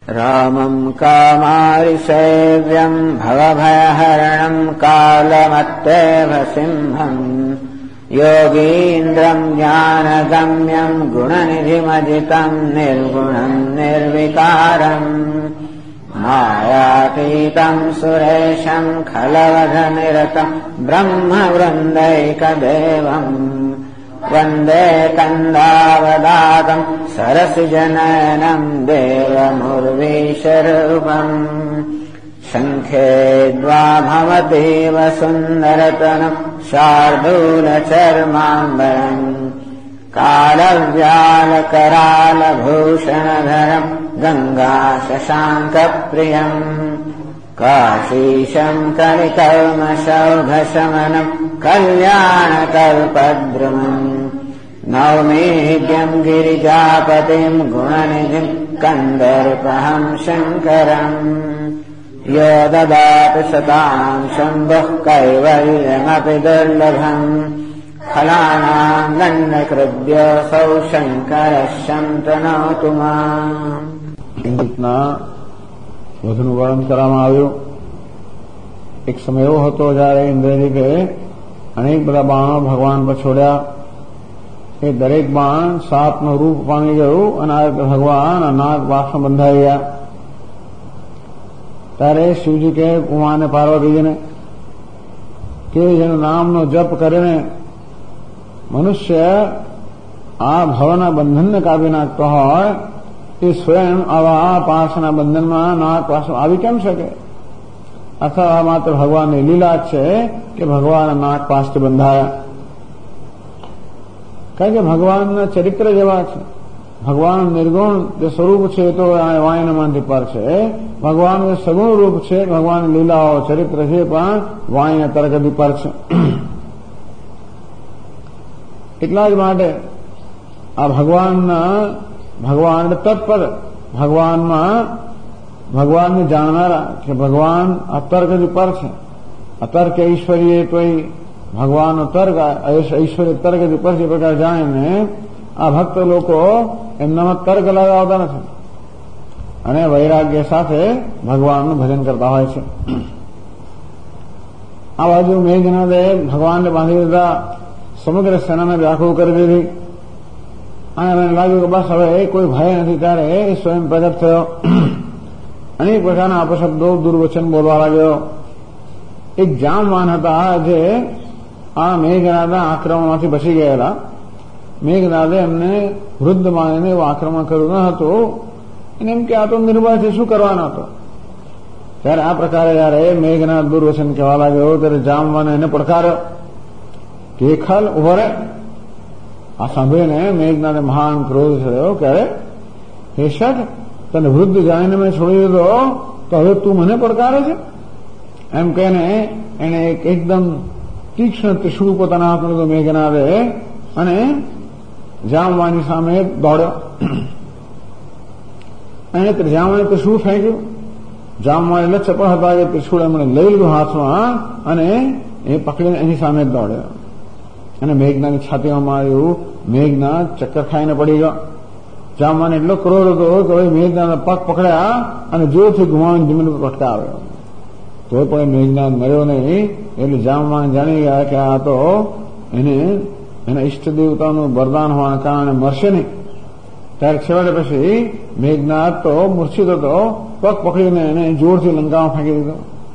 रामम् कामारिसेव्यम् भवभयहरणम् कालमत्तेव सिंहम् योगीन्द्रम् ज्ञानगम्यम् गुणनिधिमजितम् निर्गुणम् निर्विकारम् मायातीतम् सुरेशम् खलवधनिरतम् ब्रह्मवृन्दैकदेवम् वन्दे कन्दावदातम् सरसिजनयनम् देवमुर्वीशरूपम् शङ्खे द्वाभवतीव सुन्दरतनम् शार्दूलचर्माम्बरम् कालव्यालकरालभूषणधरम् गङ्गाशशाङ्कप्रियम् काशीशम् कलिकल्मषौघशमनम् कल्याणकल्पद्रुमम् नौमीड्यम् गिरिजापतिम् गुणनिधिम् कन्दर्पहम् शङ्करम् यो ददाति सताम् शम्भुः कैवल्यमपि दुर्लभम् फलानाम् दण्डकृद्योऽसौ शङ्करः शन्तनोतु माम्. વધુનું વર્ણન કરવામાં આવ્યું. એક સમય એવો હતો જયારે ઇન્દ્રજીતે અનેક બધા બાણો ભગવાન પર છોડ્યા. એ દરેક બાણ સાપનું રૂપ પામી ગયું અને આ ભગવાન નાગ પાશમાં બંધાઈ ગયા. ત્યારે શિવજી કહે કુમારને પાર્વતીજીને કે જેનું નામનો જપ કરીને મનુષ્ય આ ભવના બંધનને કાપી નાખતો હોય એ સ્વયં આવા પાશના બંધનમાં નાગ પાશ આવી કેમ શકે? અથવા માત્ર ભગવાનની લીલા જ છે કે ભગવાન નાગ પાશથી બંધાયા. કારણ કે ભગવાનના ચરિત્ર જેવા છે. ભગવાન નિર્ગુણ જે સ્વરૂપ છે એ તો વાણીનામાંથી પર છે. ભગવાન જે સગુણ રૂપ છે ભગવાનની લીલાઓ ચરિત્ર છે પણ વાણીના તર્કથી પર છે. એટલા જ માટે આ ભગવાન તત્પર ભગવાનને જાણનારા કે ભગવાન અતર્કથી પર છે. અતર્ક ઐશ્વર્ય કોઈ ભગવાનનો તર્ક ઐશ્વર્ય તર્કથી પર છે પ્રકાર જાણીને આ ભક્ત લોકો એમનામાં તર્ક લગાવતા નથી અને વૈરાગ્ય સાથે ભગવાનનું ભજન કરતા હોય છે. આ બાજુ મેઘનાદે ભગવાનને બાંધી દીધા, સમગ્ર સેનાને વ્યાકુળ કરી દીધી અને મને લાગ્યું કે બસ હવે કોઈ ભય નથી. ત્યારે એ સ્વયં પ્રગટ થયો. અનેક પ્રકારના અપશબ્દો દુર્વચન બોલવા લાગ્યો. એક જામવાન હતા જે આ મેઘનાદના આક્રમણમાંથી બચી ગયેલા. મેઘનાદે એમને વૃદ્ધ માનીને એવું આક્રમણ કર્યું ન હતું અને એમ કે આ તો નિર્ભય છે, શું કરવાનો હતો. ત્યારે આ પ્રકારે જયારે મેઘનાદ દુર્વચન કહેવા લાગ્યો ત્યારે જામવાને એને પડકાર્યો કે ખલ ઉભો રહે. આ સાંભળીને મેઘનાદે મહાન ક્રોધ થયો કે અરે હે શઠ, તને વૃદ્ધ જાણીને મેં છોડી દીધો તો હવે તું મને પડકારે છે? એમ કહીને એને એકદમ તીક્ષ્ણ ત્રિશૂળ પોતાના હાથમાં લીધો મેઘનાદે અને જામવાની સામે દોડ્યો. અને જામવાને ત્રિશૂળ ફેંક્યું. જામવાન એટલે ચપળ હતા કે ત્રિશૂળ એમણે લઈ લીધું હાથમાં અને એ પકડીને એની સામે દોડ્યો અને મેઘનાની છાતીમાં માર્યું. મેઘનાદ ચક્કર ખાઈને પડી ગયો. જામવાને એટલો ક્રોધ હતો કે હવે મેઘનાદના પગ પકડ્યા અને જોરથી ગુમાવીને જમીન પર પટકાવ્યો. તો પણ મેઘનાદ મર્યો નહીં. એટલે જામવાન જાણી ગયા કે આ તો એના ઈષ્ટ દેવતાનું વરદાન હોવાના કારણે મરશે નહીં. ત્યારે છેવટે પછી મેઘનાદ તો મૂર્છિત હતો, પગ પકડીને એને જોરથી લંકામાં ફેંકી દીધો.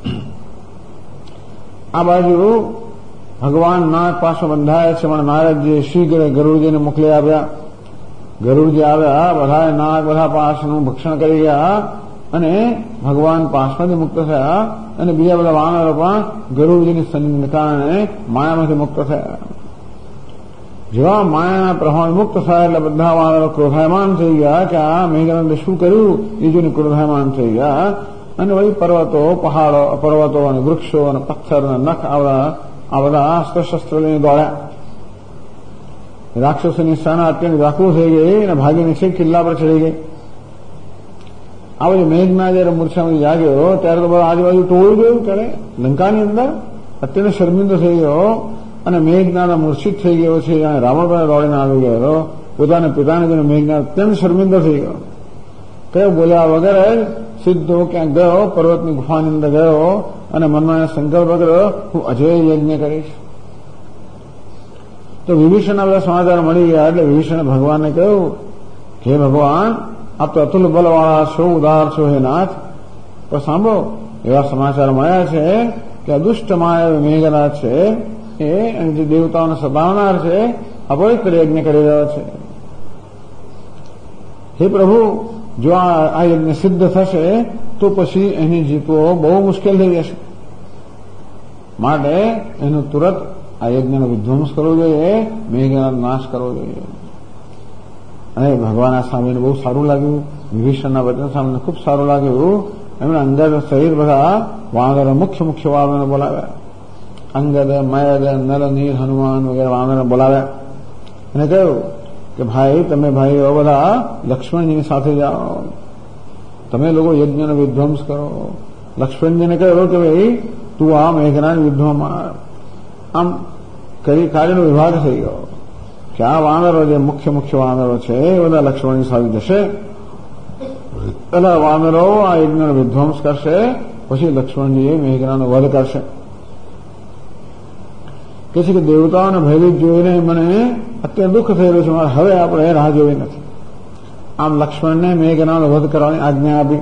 આ બાજુ ભગવાન નાગ પાસો બંધાય છે પણ નારદજીએ શીઘ્ર ગરુડજીને મોકલી આપ્યા. ગરુડજી આવ્યા, બધા નાગ બધા પાસનું ભક્ષણ કરી ગયા અને ભગવાન પાસમાંથી મુક્ત થયા અને બીજા બધા વાનરો પણ ગરુડજીની સંધિને કારણે માયામાંથી મુક્ત થયા. જેવા માયાના પ્રભાવ મુક્ત થયા એટલે બધા વાનરો ક્રોધાયમાન થઈ ગયા કે આ મેઘનાદે શું કર્યું એ જોઈને ક્રોધાયમાન થઈ ગયા અને વળી પર્વતો પહાડો પર્વતો અને વૃક્ષો અને પથ્થર અને નખ આ બધા અસ્ત્ર શસ્ત્ર લઈને દોડ્યા. રાક્ષસોની સેના અત્યંત વ્યાકુળ થઈ ગઈ અને ભાગીને છેક કિલ્લા પર ચડી ગઈ. આ બધું મેઘનાદ જયારે મૂર્છામાંથી જાગ્યો ત્યારે તો બધા આજુબાજુ ટોળું ગયું. ત્યારે લંકાની અંદર અત્યંત શર્મિંદો થઈ ગયો અને મેઘનાદ મૂર્છિત થઈ ગયો છે. જાણે રાવણ પર દોડીને આવી ગયો. પોતાના પિતાને જોઈને મેઘનાદ અત્યંત શર્મિંદો થઈ ગયો કયો બોલ્યા વગર સીધો ક્યાંક ગયો, પર્વતની ગુફાની અંદર ગયો અને મનમાં સંકલ્પ કર્યો, હું અજય યજ્ઞ કરીશ. તો વિભીષણના બધા સમાચાર મળી ગયા એટલે વિભીષણે ભગવાનને કહ્યું, હે ભગવાન, આપ તો અતુલ બલવાળા છો, ઉદાર છો હે નાથ, પણ સાંભળો, એવા સમાચાર મળ્યા છે કે અદુષ્ટ માયા મેઘરાજ છે એ જે દેવતાઓને સતાવનાર છે, અપવિત્ર યજ્ઞ કરી રહ્યો છે. હે પ્રભુ, જો આ યજ્ઞ સિદ્ધ થશે તો પછી એને જીતવો બહુ મુશ્કેલ થઈ જશે. માટે એનું તુરંત આ યજ્ઞનો વિધ્વંસ કરવો જોઈએ, મેઘનાદ નાશ કરવો જોઈએ. અને ભગવાનના સામેને બહુ સારું લાગ્યું, વિભીષણના વચન સામે ખૂબ સારું લાગ્યું. એમણે અંદર શરીર બધા વાનરો, મુખ્ય વાનરો બોલાવ્યા. અંગદ, મયદ, નલ, નીર, હનુમાન વગેરે વાનરો બોલાવ્યા અને કહ્યું કે ભાઈ, તમે ભાઈઓ બધા લક્ષ્મણજીની સાથે જાઓ, તમે લોકો યજ્ઞનો વિધ્વંસ કરો. લક્ષ્મણજીને કહ્યું કે ભાઈ, તું આ મેઘનાદ યુદ્ધમાં માર. આમ કરી કાર્યનો વિભાગ થઈ ગયો કે આ વાનરો જે મુખ્ય વાનરો છે એ બધા લક્ષ્મણની સાથે જશે, પેલા વાનરો આ યજ્ઞનો વિધ્વંસ કરશે, પછી લક્ષ્મણજીએ મેઘનાનો વધ કરશે. કે છે કે દેવતાઓને ભયભીત જોઈને મને અત્યંત દુઃખ થઈ રહ્યું છે, મારે હવે આપણે રાહ જોવી નથી. આમ લક્ષ્મણને મેઘનાનો વધ કરવાની આજ્ઞા આપી.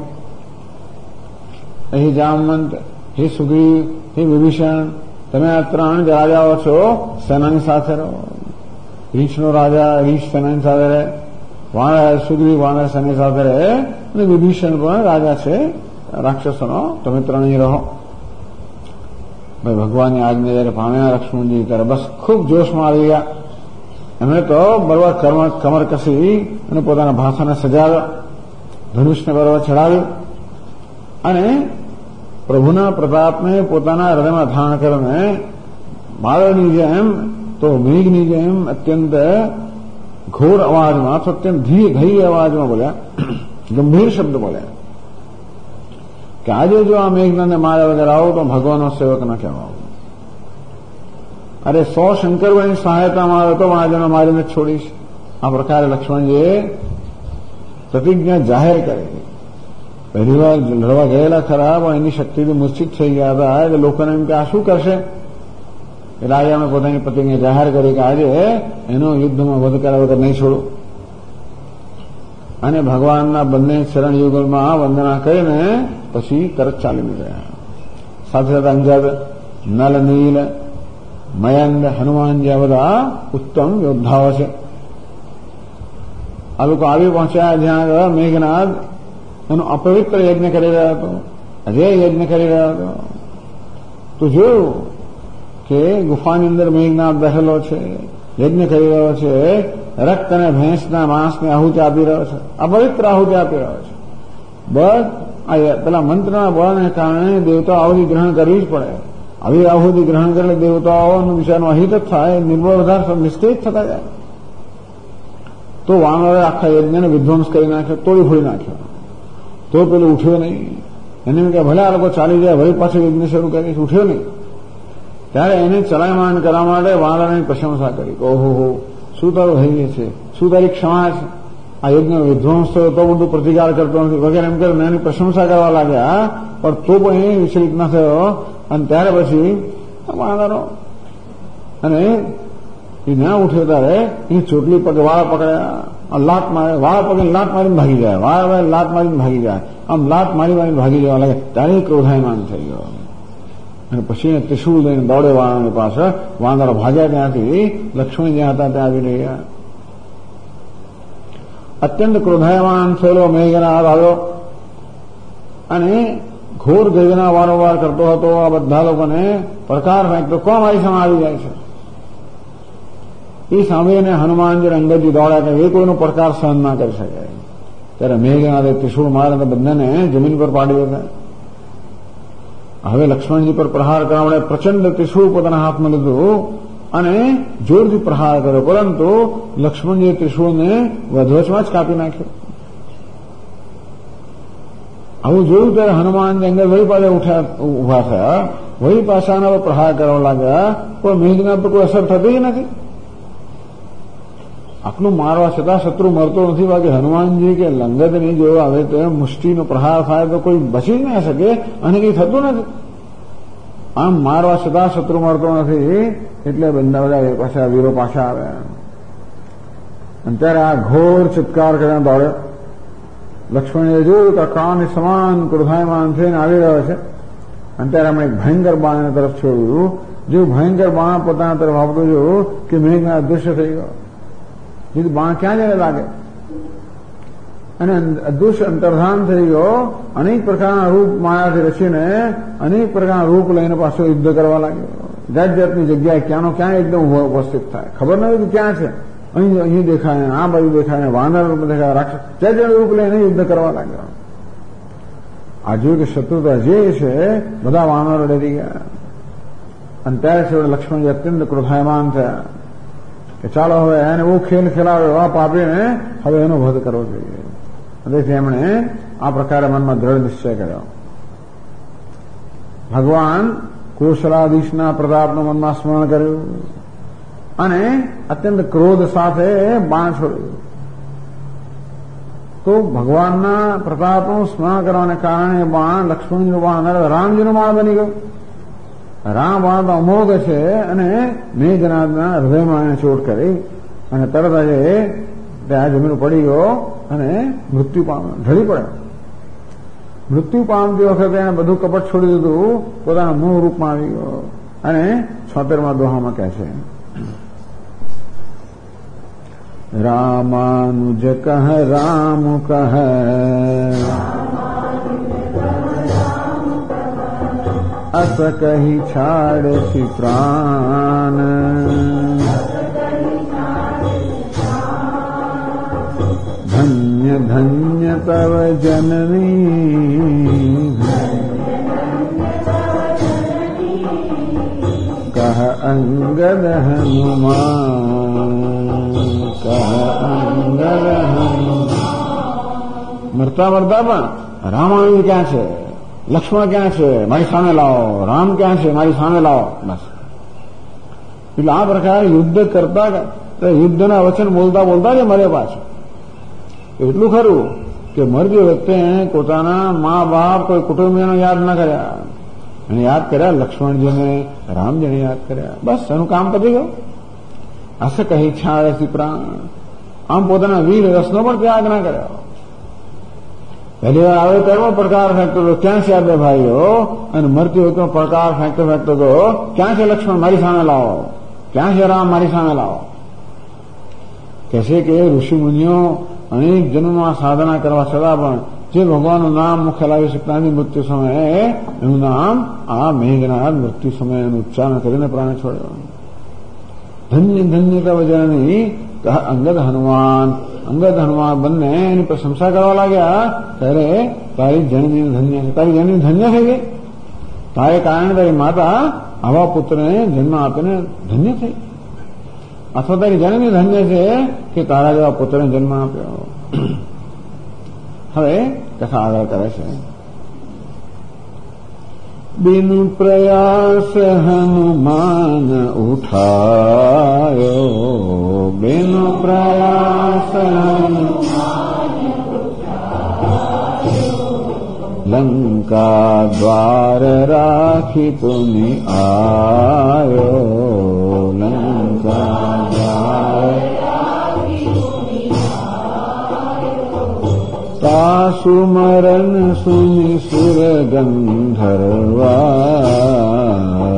અહીં જામવંત, હે સુગ્રીવ, હે વિભીષણ, તમે આ 3 રાજાઓ છો, સેનાની સાથે રહો. રીંછનો રાજા રીંછ સેનાની સાથે રહે, વાનર સુગ્રીવ વાનર સેનાની સાથે રહે, અને વિભીષણ પણ રાજા છે રાક્ષસોનો, તમે 3 રહો. ભાઈ, ભગવાનની આજ્ઞા જયારે પામ્યા લક્ષ્મણજી ત્યારે બસ ખૂબ જોશમાં આવી ગયા. એમણે તો બરોબર કમર કસી અને પોતાના ભાષાને સજાવ્યો, ધનુષને બરોબર ચડાવ્યું અને પ્રભુના પ્રતાપને પોતાના હૃદયમાં ધારણ કરીને બાળની જેમ તો મેઘની જેમ અત્યંત ઘોર અવાજમાં અથવા અત્યંત ધીરી અવાજમાં બોલ્યા, ગંભીર શબ્દ બોલ્યા કે આજે જો આ મેઘનાને માર્યા વગર આવો તો ભગવાનનો સેવક ન કહેવાઓ. અરે 100 શંકરભાઈની સહાયતામાં આવે તો આજને મારીને છોડીશ. આ પ્રકારે લક્ષ્મણજીએ પ્રતિજ્ઞા જાહેર કરી. પહેલી વાર લડવા ગયેલા ખરા, પણ એની શક્તિથી મૂર્છિત થઈ ગયા હતા એટલે લોકોને એમ કે આ શું કરશે. એટલે આજે અમે પોતાની પ્રતિજ્ઞા જાહેર કરી કે આજે એનો યુદ્ધમાં વધ કર્યા વગર નહીં છોડું. અને ભગવાનના બંને ચરણ યુગલમાં વંદના કરીને પછી તરત ચાલી નીકળ્યા. સાથે સાથે અંગદ, નલ, નીલ, મયંદ, હનુમાન જેવા બધા ઉત્તમ યોદ્ધાઓ છે. આ લોકો આવી પહોંચ્યા જ્યાં મેઘનાદ એનો અપવિત્ર યજ્ઞ કરી રહ્યો હતો, અજય યજ્ઞ કરી રહ્યો હતો. તો જોયું કે ગુફાની અંદર મેઘનાદ બેઠેલો છે, યજ્ઞ કરી રહ્યો છે, રક્ત અને ભેંસના માંસને આહુતિ આપી રહ્યો છે, અપવિત્ર આહુતિ આપી રહ્યો છે. બસ આ પેલા મંત્રના બળને કારણે દેવતાઓ આહુતિ ગ્રહણ કરવી જ પડે. આવી આહુતિ ગ્રહણ કરે દેવતાઓનું વિચારનું અહિત જ થાય, નિર્બળ વધારે નિષ્ક્રિય થતા જાય. તો વાનરે આખા યજ્ઞને વિધ્વંસ કરી નાખ્યો, તોડી ફોડી નાખ્યો. તો પેલું ઉઠ્યો નહીં. એને એમ કે ભલે આ લોકો ચાલી જાય, વળી પાછું યજ્ઞ શરૂ કરીશ, ઉઠ્યો નહીં. ત્યારે એને ચલાયમાન કરવા માટે વાનરની પ્રશંસા કરી. ઓહો, શું તારું ધૈર્ય છે, શું તારી ક્ષમા છે, આ યજ્ઞ વિધ્વંસ થયો તો બધું પ્રતિકાર કરતો નથી વગેરે એમ કરીને એની પ્રશંસા કરવા લાગ્યા. પણ તો પણ એ વિચલિત ન થયો. અને ત્યારે પછી વાનરો અને એ ના ઉઠ્યો ત્યારે એની ચોટલી પગ વાળા પકડ્યા, લાત મારે, વાળા પગે લાત મારીને ભાગી જાય, વાળા લાત મારીને ભાગી જાય, આમ લાત મારીને ભાગી જવા લાગે. ત્યારે ક્રોધાયમાન થઈ ગયો અને પછી ત્રિશૂળ લઈને દોડે વાનરની પાસે. વાનરો ભાગ્યા ત્યાંથી લક્ષ્મણ જ્યાં હતા ત્યાં આવી રહ્યા. અત્યંત ક્રોધાયમાન થયેલો મેઘનાદ આવ્યો અને ઘોર ગર્જના વારંવાર કરતો હતો. આ બધા લોકોને પડકાર ફેંકતો, કોણ મારી સામે આવી જાય છે. એ સાંભળીને હનુમાનજી અંગદજી દોડ્યા કે એ કોઈનો પડકાર સહન ના કરી શકે. ત્યારે મેઘનાદે ત્રિશૂળ મારે બધાને જમીન પર પાડી દીધા. હવે લક્ષ્મણજી પર પ્રહાર કરવા માટે પ્રચંડ ત્રિશૂળ પોતાના હાથમાં લીધું અને જોરથી પ્રહાર કર્યો, પરંતુ લક્ષ્મણજીએ ત્રિશૂળને વચમાં જ કાપી નાખ્યો. આવું જોયું ત્યારે હનુમાનજી અંગદ વળી પાસે ઉભા થયા, વળી પાછાના પ્રહાર કરવા લાગ્યા, પણ મેઘનાદ પર કોઈ અસર થતી જ નથી. આટલું મારવા છતાં શત્રુ મરતો નથી. બાકી હનુમાનજી કે લંગદની જો આવે તો મુષ્ટિનો પ્રહાર થાય તો કોઈ બચી જ ના શકે અને કંઈ થતું નથી. આમ મારવા છતાં શત્રુ મરતો નથી. એટલે બધા પાછા વીરો પાછા આવે અને ત્યારે આ ઘોર ચિત્કાર કરીને દોડ્યો. લક્ષ્મણે જોયું કે કાળની સમાન ક્રોધાયમાન થઈને આવી રહ્યો છે અને ત્યારે આપણે એક ભયંકર બાણ તરફ છોડ્યું. જે ભયંકર બાણ પોતાના તરફ આપતું જોયું કે મેઘના અદૃશ્ય થઈ ગયો. જે બાણ ક્યાં જઈને લાગે અને અદૃશ્ય અંતર્ધાન થઈ ગયો. અનેક પ્રકારના રૂપ માયાથી રચીને અનેક પ્રકારના રૂપ લઈને પાછો યુદ્ધ કરવા લાગ્યો. જાત જાતની જગ્યાએ ક્યાંનો ક્યાં એકદમ ઉપસ્થિત થાય ખબર નથી કે ક્યાં છે. અહીં દેખાય, આ બાજુ દેખાય, વાનર રૂપ દેખાય, રાક્ષસ જાત જાત રૂપ લઈને યુદ્ધ કરવા લાગ્યો. આ જોયું કે શત્રુતા જે છે બધા વાનરો ડરી ગયા અને ત્યારે છે લક્ષ્મણજી અત્યંત ક્રોધાયમાન થયા કે ચાલો હવે એને એવો ખેલ ખેલાવ્યો એવા પાપીને હવે એનો વધ કરવો જોઈએ. તેથી એમણે આ પ્રકારે મનમાં દ્રઢ નિશ્ચય કર્યો. ભગવાન કૌશલાધીશના પ્રતાપનું મનમાં સ્મરણ કર્યું અને અત્યંત ક્રોધ સાથે બાણ છોડ્યું. તો ભગવાનના પ્રતાપનું સ્મરણ કરવાને કારણે બાણ લક્ષ્મણજીનું બાણ રામજીનું બાણ બની ગયું. રામ બાણ તો અમોઘ છે અને મેઘનાદના હૃદયમાં એને ચોટ કરી અને તરત જ ત્યાં જમીન પડી ગયો અને મૃત્યુ પામ્યો, ઢળી પડ્યો. મૃત્યુ પામતી વખતે એને બધું કપટ છોડી દીધું, પોતાના મૂળ રૂપમાં આવી ગયો અને 76મા દોહામાં કહે છે રામાનુજ કહ રામ કહ અસ કહી છાડસી પ્રાણ ધન્ય ધન્ય તવ જનની કહ અંગદ હનુમાન મરતા મરતા પણ રામાયણ ક્યાં છે, લક્ષ્મણ ક્યાં છે, મારી સામે લાવો, રામ ક્યાં છે, મારી સામે લાવો. બસ એટલે આ પ્રકારે યુદ્ધ કરતા યુદ્ધના વચન બોલતા બોલતા જ મરે પાછું. એટલું ખરું કે મરતી વખતે પોતાના મા બાપ કોઈ કુટુંબીઓને યાદ ના કર્યા અને યાદ કર્યા લક્ષ્મણજીને, રામજીને યાદ કર્યા. બસ એનું કામ પતી ગયું. અસ કહી છાડસી પ્રાણ. આમ પોતાના વીર રસનો પણ ત્યાગ ના કર્યો. પહેલી વાર આવે ત્યારે પડકાર ફેંકતો હતો, ક્યાં છે આ બે ભાઈઓ? અને મરતી વખતે પડકાર ફેંકતો ફેંકતો હતો, ક્યાં છે લક્ષ્મણ, મારી સામે લાવો, ક્યાં છે રામ, મારી સામે લાવો. કહેશે કે ઋષિ મુનિઓ અનેક જન્મમાં સાધના કરવા છતાં પણ જે ભગવાનનું નામ મુખ્ય લાવી શકતા નથી મૃત્યુ સમયે, એનું નામ આ મેઘનાદ મૃત્યુ સમયે એનું ઉચ્ચારણ કરીને પ્રાણ છોડ્યો. ધન્ય ધન્ય તવ જનની અંગદ હનુમાન બંને એની પ્રશંસા કરવા લાગ્યા. ત્યારે તારી જનની ધન્ય છે, તારી જનની ધન્ય થઈ ગઈ. તારે કારણે તારી માતા આવા પુત્રને જન્મ આપીને ધન્ય થઈ, અથવા તારી જનની ધન્ય છે કે તારા જેવા પુત્રને જન્મ આપ્યો. હવે કથા આગળ કરે છે. બિનુ પ્રયાસ હનુમાન ઉઠાયો, બિનુ પ્રયાસ લંકા દ્વાર રાખી પુનિ આયો, લંકા દ્વાર સુમરન સુનિ સુર ગંધર્વા,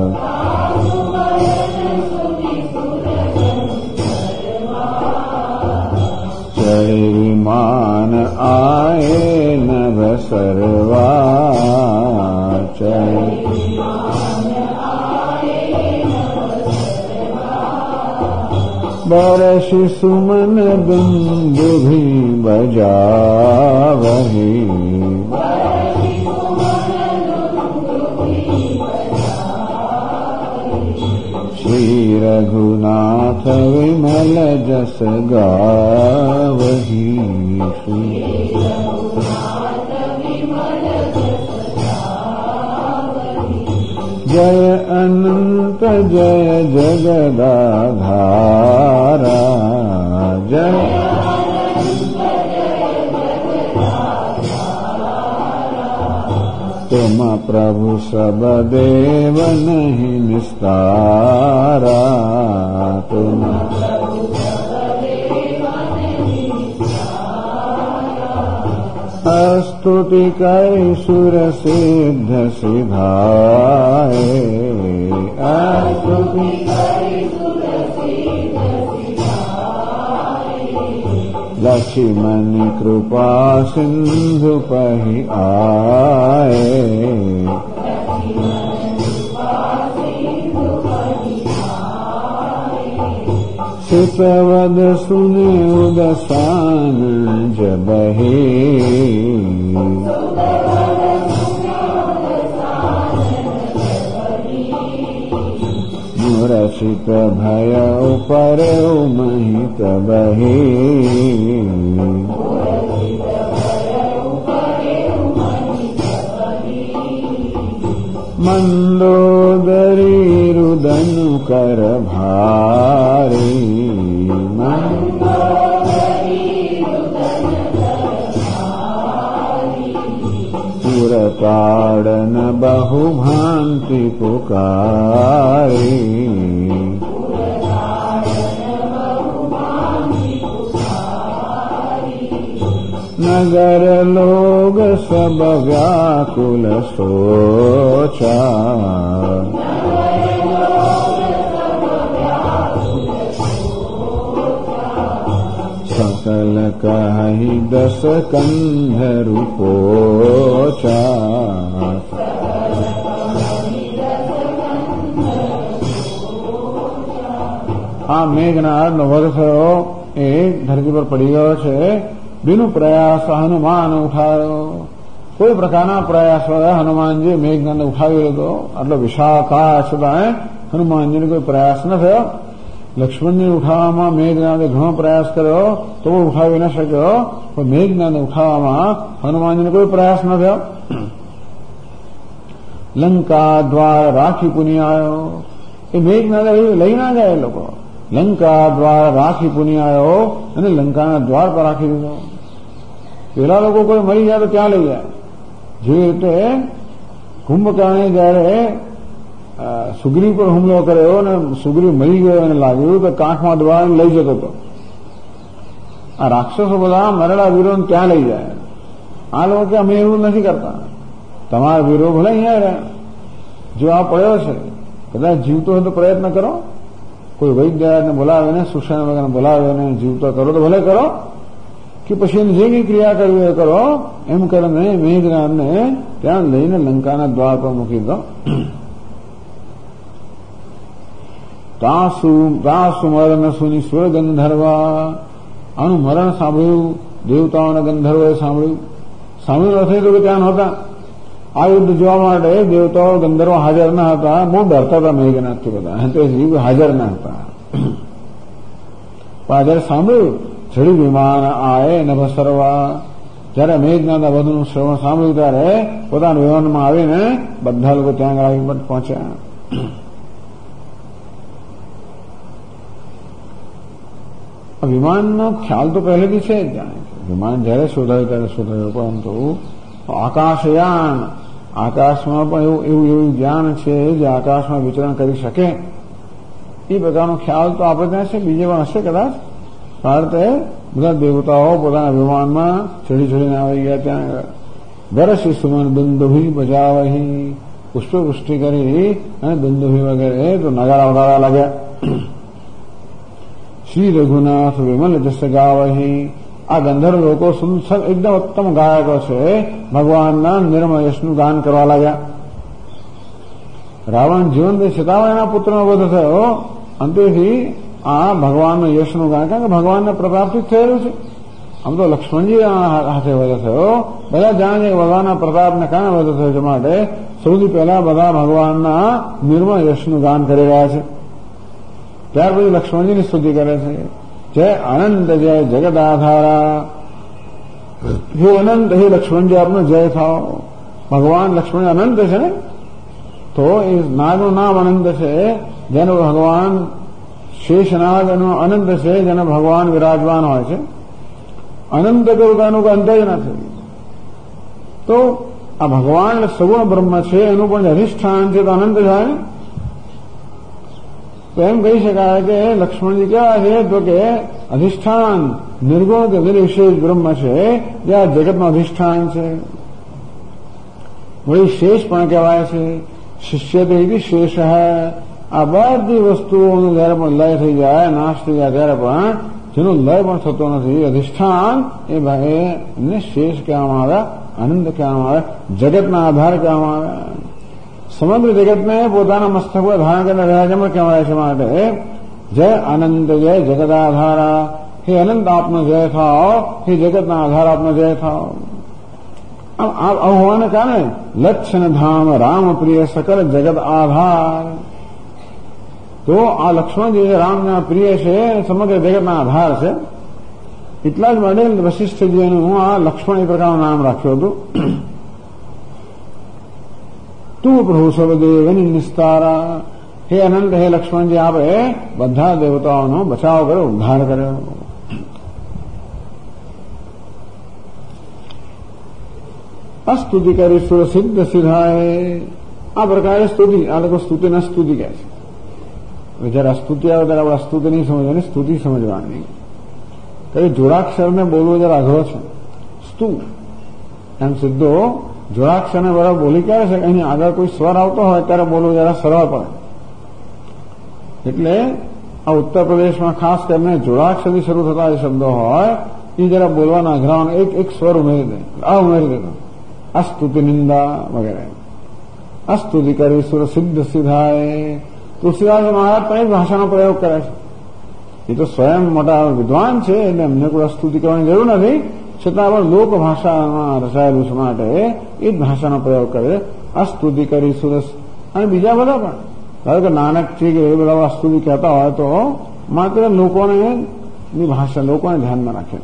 ચય વિમાન આયે નભ સર્વા, ચય बरसि सुमन दुंदुभि बजावहि, श्री रघुनाथ विमल जस गावहि, जय अनंत जय जगदाधारा जय तुम प्रभु सब देव नहीं निस्तारा तुम स्तुति कई सुर सिद्ध सिधाए स्तुति लक्ष्मण कृपा सिंधु पहि आए सितवद सुने उदसान जबहि मुरसित भय पर महित बहि मंदोदरी रुदन कर भारी पुरताड़न बहु भांति पुकारी नगर लोग सब व्याकुल सोचा सकल कहि दस कंधरु पोचा આ મેઘનાદ નો વધ થયો એ ધરતી પર પડી ગયો છે. બિનુ પ્રયાસ હનુમાન ઉઠાયો. કોઈ પ્રકારના પ્રયાસ વગર હનુમાનજી મેઘનાદને ઉઠાવી લીધો. આટલો વિશાળકાશ હતા હનુમાનજીને કોઈ પ્રયાસ ન થયો. લક્ષ્મણને ઉઠાવવામાં મેઘનાદે ઘણો પ્રયાસ કર્યો તો ઉઠાવી ન શક્યો. પણ મેઘનાદને ઉઠાવવામાં હનુમાનજીને કોઈ પ્રયાસ ન થયો. લંકા દ્વાર રાખી પુની આવ્યો. એ મેઘનાદે લઈ ના ગયા એ લોકો. લંકા દ્વાર રાખી પુની આવ્યો અને લંકાના દ્વાર પર રાખી દીધો. પેલા લોકો કોઈ મરી જાય તો ક્યાં લઈ જાય? જેવી રીતે કુંભકર્ણે જયારે સુગ્રીવ પર હુમલો કર્યો અને સુગ્રીવ મરી ગયો અને લાગ્યું કે કાંખમાં દ્વાર લઈ જતો હતો. આ રાક્ષસો બધા મરેલા વીરોને ક્યાં લઈ જાય? આ લોકો કે અમે એવું નથી કરતા. તમારા વીરો ભલે અહીંયા રહ્યા. જો આ પડ્યો છે કદાચ જીવતો હોય તો પ્રયત્ન કરો. કોઈ વૈદ્યને બોલાવીને સુષેણ વગેરે બોલાવીને જીવતો કરો તો ભલે કરો, કે પછી એને જે કઈ ક્રિયા કરવી એ કરો. એમ કરીને મેઘનાદને ત્યાં લઈને લંકાના દ્વાર પર મૂકી દો. તાસુ મરણ સુની સુર ગંધર્વા. આનું મરણ સાંભળ્યું દેવતાઓના ગંધર્વોએ સાંભળ્યું. સાંભળ્યું નથી તો કે ત્યાં નહોતા. આ યુદ્ધ જોવા માટે દેવતાઓ ગંધર્વો હાજર ન હતા. બહુ ડરતા હતા મેઘનાદથી બધા. તે જીવ હાજર ન હતા. પણ જયારે સાંભળ્યું ચડી વિમાન આએ નભસરવા. જયારે મેઘનાદના વધુનું શ્રવણ સાંભળ્યું ત્યારે પોતાના વિમાનમાં આવીને બધા લોકો ત્યાં આગળ પહોંચ્યા. વિમાનનો ખ્યાલ તો પહેલેથી છે જ. જાણે વિમાન જયારે શોધાયું ત્યારે શોધાયું, પરંતુ આકાશયાન, આકાશમાં પણ એવું જ્ઞાન છે જે આકાશમાં વિચરણ કરી શકે એ પ્રકારનો ખ્યાલ તો આપણે ત્યાં છે. બીજે પણ હશે કદાચ. ભારતે બધા દેવતાઓ પોતાના વિમાનમાં ચડીને આવી ગયા. ત્યાં વરસી સુમન દુંદુભી બજાવહી. પુષ્પવૃષ્ટિ કરી અને દુંદુભી વગેરે તો નગારા વગાડવા લાગ્યા. શ્રી રઘુનાથ વિમલ જસ ગાવહી. આ ગંધર્વ લોકો એકદમ ઉત્તમ ગાયકો છે. ભગવાનના નિર્મળ યશનું ગાન કરવા લાગ્યા. રાવણ જીવંત છતાં એના પુત્રનો વધ થયો. અંતેથી આ ભગવાનનું યશનું ગાન, કારણ કે ભગવાનના પ્રતાપથી જ થયેલું છે. આમ તો લક્ષ્મણજી હાથે વધ થયો. બધા જાણે કે ભગવાનના પ્રતાપને કારણે વધ થયો છે. માટે સૌથી પહેલા બધા ભગવાનના નિર્મળ યશનું ગાન કરી રહ્યા છે. ત્યાર પછી લક્ષ્મણજીની સ્તુતિ કરે છે. જય અનંત જય જગદાધારા. હે અનંત, હે લક્ષ્મણજી આપનો જય થાવ. ભગવાન લક્ષ્મણ અનંત છે ને, તો એ નાગનું નામ અનંત છે, જેનો ભગવાન શેષનાગ એનું અનંત છે, જેને ભગવાન વિરાજમાન હોય છે. અનંત કરુતાનું કોઈ અંત જ નથી. તો આ ભગવાન સગુણ બ્રહ્મ છે, એનું પણ અધિષ્ઠાન છે તો અનંત જાય ને. તો એમ કહી શકાય કે લક્ષ્મણજી કેવા છે તો કે અધિષ્ઠાન નિર્ગુણ કે નિર્વિશેષ બ્રહ્મ છે, જે આ જગતનું અધિષ્ઠાન છે. વળી શેષ પણ કહેવાય છે. શિષ્ય તો એવી શેષ હૈ. આ બધી વસ્તુઓનો જયારે પણ લય થઈ જાય, નાશ થઈ જાય, ત્યારે પણ જેનો લય પણ થતો નથી, અધિષ્ઠાન એ ભાઈને શેષ કહેવામાં આવે, આનંદ કહેવામાં આવે, જગતના આધાર કહેવામાં આવે. સમગ્ર જગતને પોતાના મસ્તક પર ધારણ કરીને વિરાજમાન કહેવાય છે. માટે જય આનંદ જય જગદાધારા, હે અનંત આપનો જય થાઓ, હે જગતના આધાર આપનો જય થાઓ. આમ હોવાને કારણે લક્ષણ ધામ રામ પ્રિય સકલ જગત આધાર. તો આ લક્ષ્મણજી રામના પ્રિય છે, સમગ્ર જગતના આધાર છે. એટલા જ માટે વશિષ્ઠજીનું આ લક્ષ્મણ એ પ્રકારનું નામ રાખ્યું હતું. તું પ્રભુ સર્વદેવની નિસ્તારા, હે અનંત હે લક્ષ્મણજી, આપણે બધા દેવતાઓનો બચાવ કર્યો, ઉદ્ધાર કર્યો. અસ્તુતિ કરી સુર સિદ્ધ સિદ્ધાય. આ પ્રકારે સ્તુતિ, આ લોકો સ્તુતિના સ્તુતિ કહે છે. જયારે સ્તુતિ આવે ત્યારે આપણે સ્તુતિ નહીં સમજવાની, સ્તુતિ સમજવાની. કઈ જોડાક્ષરને બોલવું જરા અઘરો છે. સ્તુ એમ સીધો જોડાક્ષરને બરાબર બોલી ક્યારે છે, એની આગળ કોઈ સ્વર આવતો હોય ત્યારે બોલવું જરા સરળ પડે. એટલે આ ઉત્તર પ્રદેશમાં ખાસ કરીને જોડાક્ષરથી શરૂ થતા જે શબ્દો હોય એ જરા બોલવાના અઘરાવાનો એક સ્વર ઉમેરી દે, આ ઉમેરી દેતો. અસ્તુતિ નિંદા વગેરે. અસ્તુતિ કરી સુર સિદ્ધ સિદ્ધાય. તુલસીદાસ મહારાજ પણ એક ભાષાનો પ્રયોગ કરે છે. એ તો સ્વયં મોટા વિદ્વાન છે, એટલે એમને કોઈ સ્તુતિ કરવાની જરૂર નથી, છતાં પણ લોક ભાષામાં રચાયેલું છે માટે એ જ ભાષાનો પ્રયોગ કરે. અસ્તુતિ કરી સુરસ. અને બીજા બધા પણ, ધારો કે નાનકજી કે એ બધા સ્તુતિ કહેતા હોય તો માત્ર લોકોને ભાષા, લોકોને ધ્યાનમાં રાખે.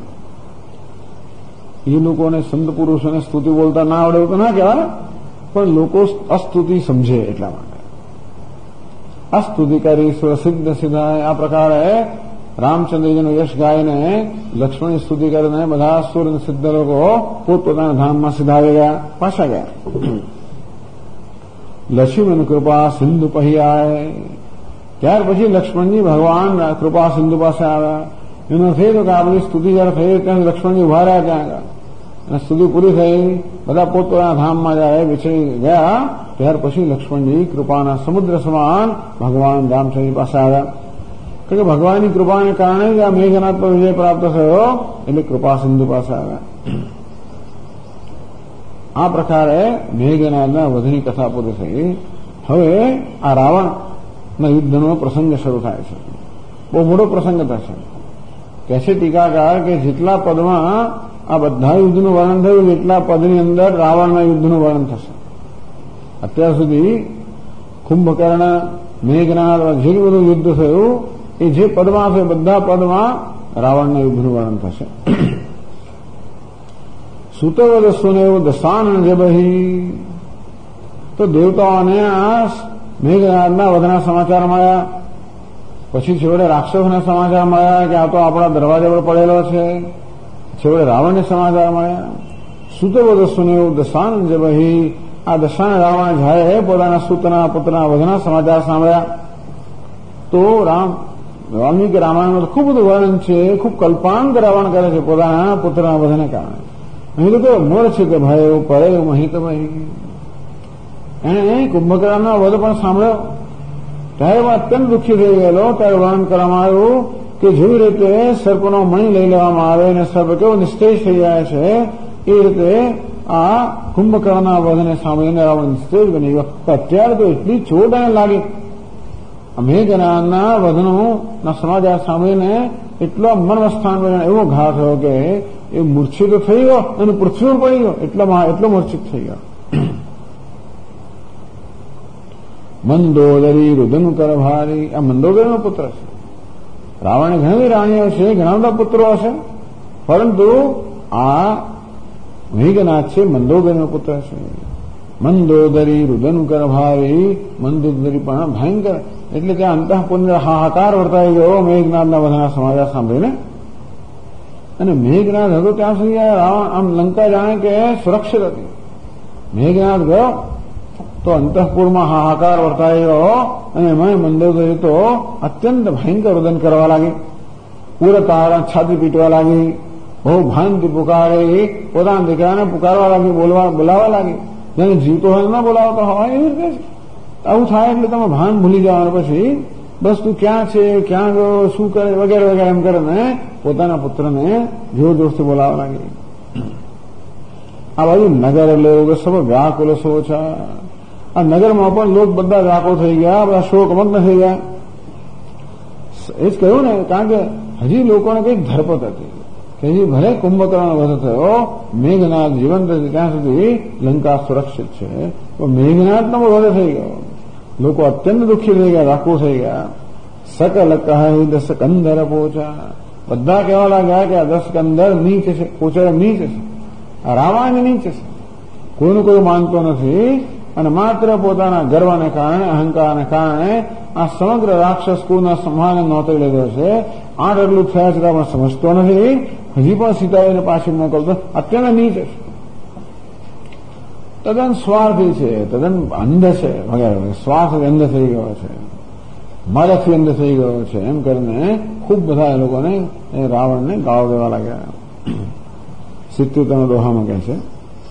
એ લોકોને સંત પુરુષોને સ્તુતિ બોલતા ના આવડે તો ના કહેવાય, પણ લોકો અસ્તુતિ સમજે એટલા માટે. અસ્તુતિ કરી સુરસિદ્ધ સિદ્ધાય. આ પ્રકારે રામચંદ્રજીનું યશ ગાઈને લક્ષ્મણની સ્તુતિ કરીને બધા સુર સિદ્ધ લોકો પોતપોતાના ધામમાં સિધાવી ગયા, પાછા ગયા. લક્ષ્મણ કૃપા સિંધુ પહિયાય. ત્યાર પછી લક્ષ્મણજી ભગવાન કૃપા સિંધુ પાસે આવ્યા. એનો થઈ તો કે આ બધી સ્તુતિ જયારે થઈ ત્યાં લક્ષ્મણજી ઉભા રહ્યા ત્યાં આગળ, અને સ્તુતિ પૂરી થઈ, બધા પોતપોતાના ધામમાં જયારે વિચરી ગયા, ત્યાર પછી લક્ષ્મણજી કૃપાના સમુદ્ર સમાન ભગવાન રામચંદ્ર પાસે આવ્યા. કે ભગવાનની કૃપાને કારણે જ આ મેઘનાથ પર વિજય પ્રાપ્ત થયો, એટલે કૃપા સિંધુ પાસે આવ્યા. આ પ્રકારે મેઘનાથના વધની કથા પૂરી થઈ. હવે આ રાવણના યુદ્ધનો પ્રસંગ શરૂ થાય છે. બહુ મોટો પ્રસંગ થશે. કહે છે ટીકાકાર કે જેટલા પદમાં આ બધા યુદ્ધનું વર્ણન થયું, એટલા પદની અંદર રાવણના યુદ્ધનું વર્ણન થશે. અત્યાર સુધી કુંભકર્ણ, મેઘનાથ જે બધું યુદ્ધ થયું એ જે પદમાં છે બધા પદમાં રાવણના યુદ્ધનું વર્ણન થશે. સુતવદ સુનેવ દશાનન જબહી. તો દેવતાઓને આ મેઘનાથના વધના સમાચાર મળ્યા. પછી છેવટે રાક્ષસોના સમાચાર મળ્યા કે આ તો આપણા દરવાજા પર પડેલો છે. છેવટે રાવણને સમાચાર મળ્યા. સુતવદ સુનેવ દશાનન જબહી. આ દશાન રાવણ જાય પોતાના સુતના પુત્રના વધના સમાચાર સાંભળ્યા. તો વાલ્મીકી રામાયણમાં ખૂબ બધું વર્ણન છે, ખૂબ કલ્પાંક રાવણ કરે છે પોતાના પુત્રના વધને કારણે. અહીં તો મોર છે કે ભાઈ એવું પડે એવું મહિતમહી. એને કુંભકર્ણનો વધ પણ સાંભળ્યો ત્યારે અત્યંત દુઃખી થઈ ગયેલો. ત્યારે વર્ણન કરવામાં આવ્યું કે જેવી રીતે સર્પનો મણી લઈ લેવામાં આવે અને સર્પ કેવો નિસ્તેજ થઈ જાય છે, એ રીતે આ કુંભકર્ણના વધને સાંભળીને રાવણ નિસ્તેજ બની ગયો. અત્યારે તો એટલી ચોટ એને લાગી. મેઘનાથના વધના સમાચાર સાંભળીને એટલો મનમસ્થાન બન્યો, એવો ઘા થયો કે એ મૂર્છિત થઈ ગયો અને પૃથ્વી પર પડી ગયો. એટલો મૂર્છિત થઈ ગયો. મંદોદરી રુદનકર ભારી. આ મંદોદરીનો પુત્ર છે. રાવણે ઘણી બધી રાણીઓ છે, ઘણા બધા પુત્રો હશે, પરંતુ આ મેઘનાથ છે મંદોદરીનો પુત્ર છે. મંદોદરી રુદન કર ભાવી, મંદોદરી પણ ભયંકર, એટલે ત્યાં અંતઃપુર હાહાકાર વર્તાઈ ગયો મેઘનાથના બધાના સમાચાર સાંભળીને. અને મેઘનાથ હતો ત્યાં સુધી આમ લંકા જાણે કે સુરક્ષિત હતી. મેઘનાથ ગયો તો અંતઃપુરમાં હાહાકાર વર્તાઈ ગયો, અને એમાં મંદોદરી તો અત્યંત ભયંકર રુદન કરવા લાગી, પૂરા તારા છાતી પીટવા લાગી, બહુ ભાનથી પુકારે, પોતાના દીકરાને પુકારવા લાગી, બોલાવવા લાગી, જેને જીવતો હોય ના બોલાવતો હોય એવી રીતે. આવું થાય એટલે તમે ભાન ભૂલી જવાનું, પછી બસ તું ક્યાં છે, ક્યાં ગયો, શું કરે, વગેરે વગેરે એમ કરે ને પોતાના પુત્રને જોર જોરથી બોલાવવા લાગી. આ બાજુ નગર લોગ સબ વ્યાકુલ સોચા, આ નગરમાં પણ લોક બધા વ્યાકુળ થઈ ગયા, બધા શોકમગ્ન થઈ ગયા. એ જ કહ્યું ને, કારણ કે હજી લોકોને કંઈક ધરપત હતી કે હજી ભલે કુંભકર્ણનો વધ થયો, મેઘનાથ જીવંત ત્યાં સુધી લંકા સુરક્ષિત છે, તો મેઘનાથનો વધ થઈ ગયો. લોકો અત્યંત દુઃખી થઈ ગયા, વ્યાકુળ થઈ ગયા. સકલ કહી દસ કંદર પોચા, બધા કહેવા લાગ્યા કે આ 10 કંદર નીચ છે, પોચા નીચ છે, આ રાવણ નીચ છે. કોઈનું કોઈ માનતો નથી, અને માત્ર પોતાના ગર્વને કારણે, અહંકારને કારણે આ સમગ્ર રાક્ષસ કુળના સંહારને નોતરી લીધો છે. 8 એટલું થયા છતાં પણ સમજતો નથી, હજી પણ સીતાજીને પાછી મોકલતો, અત્યંત નીચ છે, તદ્દન સ્વાર્થી છે, તદ્દન અંધ છે વગેરે. સ્વાર્થથી અંધ થઈ ગયો છે, મારાથી અંધ થઈ ગયો છે, એમ કરીને ખૂબ બધા એ લોકોને રાવણને ગાળો દેવા લાગ્યા. 77 દોહામાં કહે છે,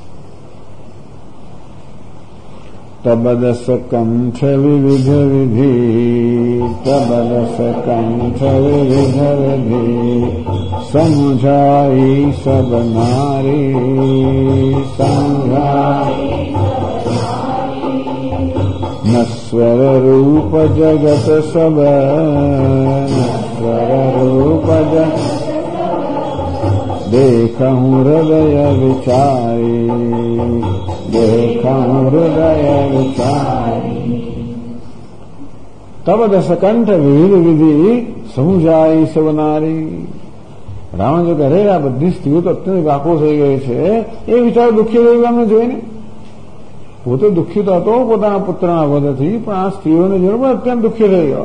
તબદસ કંઠ વિવિધ વિધિ, તબદસ કંઠ વિવિધ વિધિ, સમજાઈ સબ નારી, સમજાઈ નશ્વર રૂપ જગત સબ, નશ્વર રૂપ જગત દેખું હૃદય વિચારી, દેખું હૃદય વિચારી. તબ દશકંઠ વિવિધ વિધિ, સમુજાઈ સબ નારી. રાવણ જો કહે આ બધી સ્ત્રીઓ તો અત્યંત વ્યાકુળ થઈ ગઈ છે, એ વિચાર દુઃખી થઈ ગયો અમને જોઈને. પોતે દુઃખી તો હતો પોતાના પુત્રના વધથી, પણ આ સ્ત્રીઓને જોઈને પણ અત્યંત દુઃખી થઈ ગયો.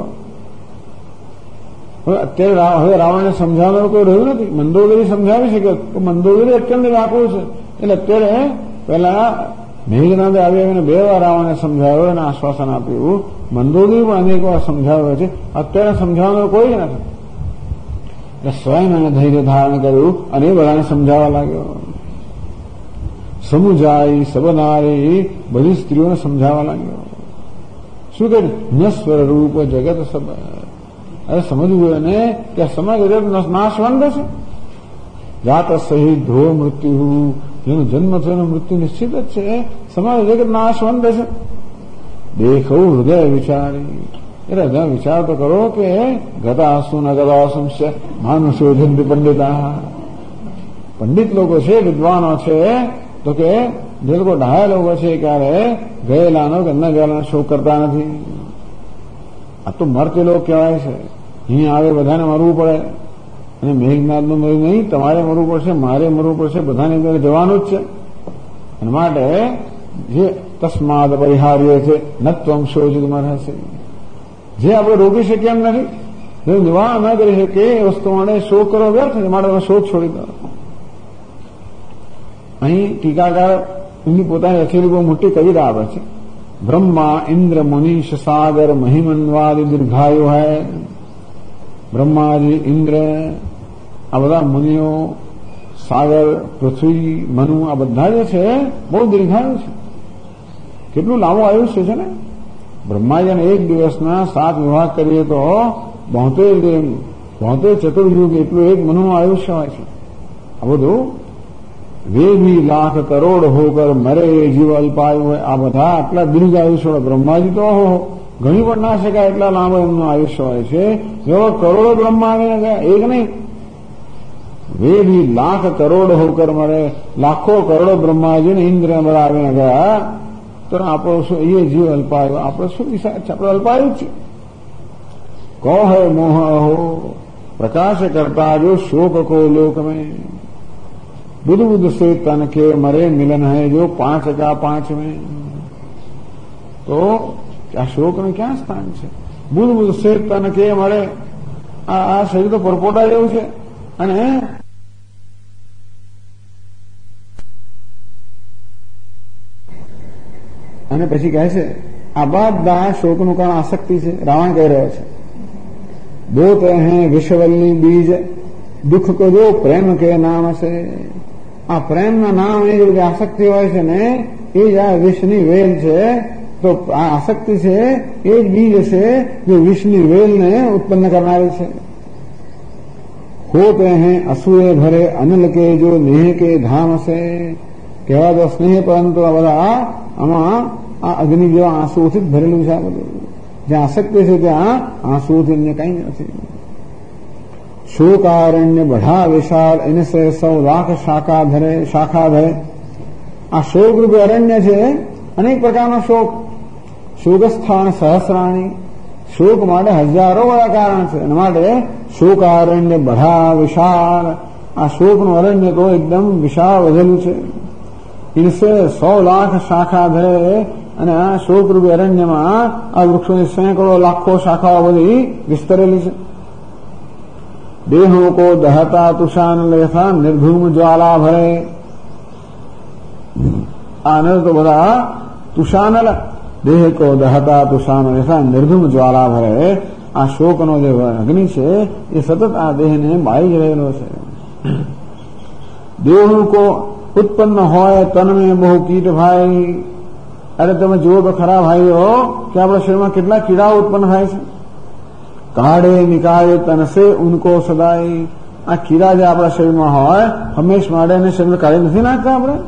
અત્યારે હવે રાવણને સમજાવવાનું કોઈ રહ્યું નથી. મંદોદરી સમજાવી શકે, તો મંદોદરી અત્યંત વ્યાકુળ છે. એટલે અત્યારે પેલા મેઘનાથે આવીને 2 વાર રાવણને સમજાવ્યો અને આશ્વાસન આપ્યું. મંદોદરી પણ અનેક વાર સમજાવ્યો છે, અત્યારે સમજાવવાનું કોઈ જ નથી. એટલે સ્વયં એને ધૈર્ય ધારણ કર્યું અને એ બધાને સમજાવવા લાગ્યો. સમુજાઈ સબનારી, બધી સ્ત્રીઓને સમજાવવા લાગ્યો. શું કહે? નશ્વર રૂપ જગત સબ. હવે સમજવું એને કે સમગ્ર જગત નાશવંત છે. જાત સહિત ધ્રુવ મૃત્યુ, જેનો જન્મ થયો એનું મૃત્યુ નિશ્ચિત જ છે. સમગ્ર જગત નાશવંત છે. દેખો હૃદય વિચારી, એટલે હૃદય વિચાર તો કરો કે ગતાસુ ન ગતાસું છે માનુષો જંતિ પંડિતા. પંડિત લોકો છે, વિદ્વાનો છે, તો કે જે લોકો ડાયા લોકો છે ક્યારે ગયેલાનો કે ન ગયેલાનો શોક કરતા નથી. આ તો મરતે લોક કહેવાય છે. અહીં આવે બધાને મરવું પડે, અને મેઘનાથનું મરવું નહીં, તમારે મરવું પડશે, મારે મરવું પડશે, બધાને અંદર જવાનું જ છે. અને માટે જે તસ્માદ પરિહાર્ય છે નત્વમ શોચિત મરહશે, જે આપણે રોકી શકીએ એમ નથી, જે નિવારણ ન કરી શકીએ એ વસ્તુ માટે શોક કરો વ્યર્થ છે. માટે શોક છોડી દો. અહીં ટીકાકાર એમની પોતાની રચેલી બહુ મોટી કવિતા આવે છે. બ્રહ્મા ઇન્દ્ર મુનીશ સાગર મહિમન્વાદિ દીર્ઘાયુ હૈ. બ્રહ્માજી, ઇન્દ્ર, આ બધા મુનિઓ, સાગર, પૃથ્વી, મનુ, આ બધા જે છે બહુ દીર્ઘાયુ છે. કેટલું લાંબુ આયુષ્ય છે ને. બ્રહ્માજીને 1 દિવસના 7 વિભાગ કરીએ તો 72 ચતુર્યુગ એટલું એક મનુનું આયુષ્ય હોય છે. આ બધું वे भी लाख करोड़ होकर मरे जीव अल्पायु है. આ બધા આટલા દીર્ઘ આયુષ્ય. બ્રહ્માજી તો ઘણી પણ ના શકાય એટલા લાંબા એમનું આયુષ્ય હોય છે. એવો કરોડો બ્રહ્મા આવીને ગયા, એક નહીં. वे भी लाख करोड़ होकर मरे, લાખો કરોડો બ્રહ્માજીને ઇન્દ્ર બધા આવીને ગયા. તો આપણો શું એ જીવ અલ્પાયુ, આપણે શું વિચાર છે? આપણે અલ્પાયુ જ છે. કહો હૈ મોહ હો प्रकाश करता जो शोक को लोक में, बुध बुध से तन के मरे मिलन है जो 5 का 5 में. તો આ શોકનું ક્યાં સ્થાન છે? બુધ બુધ શેત તને કે મળે આ શરીર તો પરપોટા જેવું છે. અને પછી કહે છે આ બધા શોકનું કારણ આસક્તિ છે. રાવણ કહી રહ્યો છે દો હૈ વિષવલ્લી બીજ દુઃખ કો જો પ્રેમ કે નામ છે. આ પ્રેમના નામ એ જે બધી આસક્તિ હોય છે ને એ જ આ વિષની વેલ છે. તો આ આસક્તિ છે એ જ બીજ છે જે વિષની વેલને ઉત્પન્ન કરનારી છે. હોતે હૈ અસૂએ ભરે અનલ કે જો નેહ કે ધામ છે. કહેવા તો સ્નેહ, પરંતુ આ બધા આમાં આ અગ્નિ જેવા આંસુઓથી જ ભરેલું છે. આ બધું જ્યાં આસક્તિ છે ત્યાં આંસુઓથી અન્ય કઈ નથી. શોકારण्य बढ़ा विशाल इनसे 100 लाख शाखा धरे. આ શોક રૂપે અરણ્ય છે. અનેક પ્રકારનો શોક. શોકસ્થાન સહસ્રાણી. શોક માટે હજારો બધા કારણ છે. એના માટે શોકારण्य बढ़ा વિશાલ. આ શોકનું અરણ્ય તો એકદમ વિશાળ વધેલું છે. ઇનસે 100 લાખ શાખા ધરે. અને આ શોક રૂપી અરણ્યમાં આ વૃક્ષોની સેંકડો લાખો શાખાઓ બધી વિસ્તરેલી છે. દેહો કો દહતા તુષાન લેખા નિર્ધૂમ જ્વાલા ભરે. આને તો બધા તુષાનલ દેહ કો દહતા તુષાન લેખા નિર્ધૂમ જ્વાલા ભરે. આ શોકનો જે અગ્નિ છે એ સતત આ દેહને બાળી જ રહેલો છે. દેહો કો ઉત્પન્ન હોય તન મેં બહુ કીટ ભાઈ. અરે તમે જુઓ તો ખરા ભાઈઓ કે આપણા શરીરમાં કેટલા કીડાઓ ઉત્પન્ન થાય છે. કાઢે નિકાળે તન સે ઉनको સદાય. આ કીડા જે આપણા શરીરમાં હોય હંમેશ માટે એને શરીર કાઢી નથી નાખતા. આપણે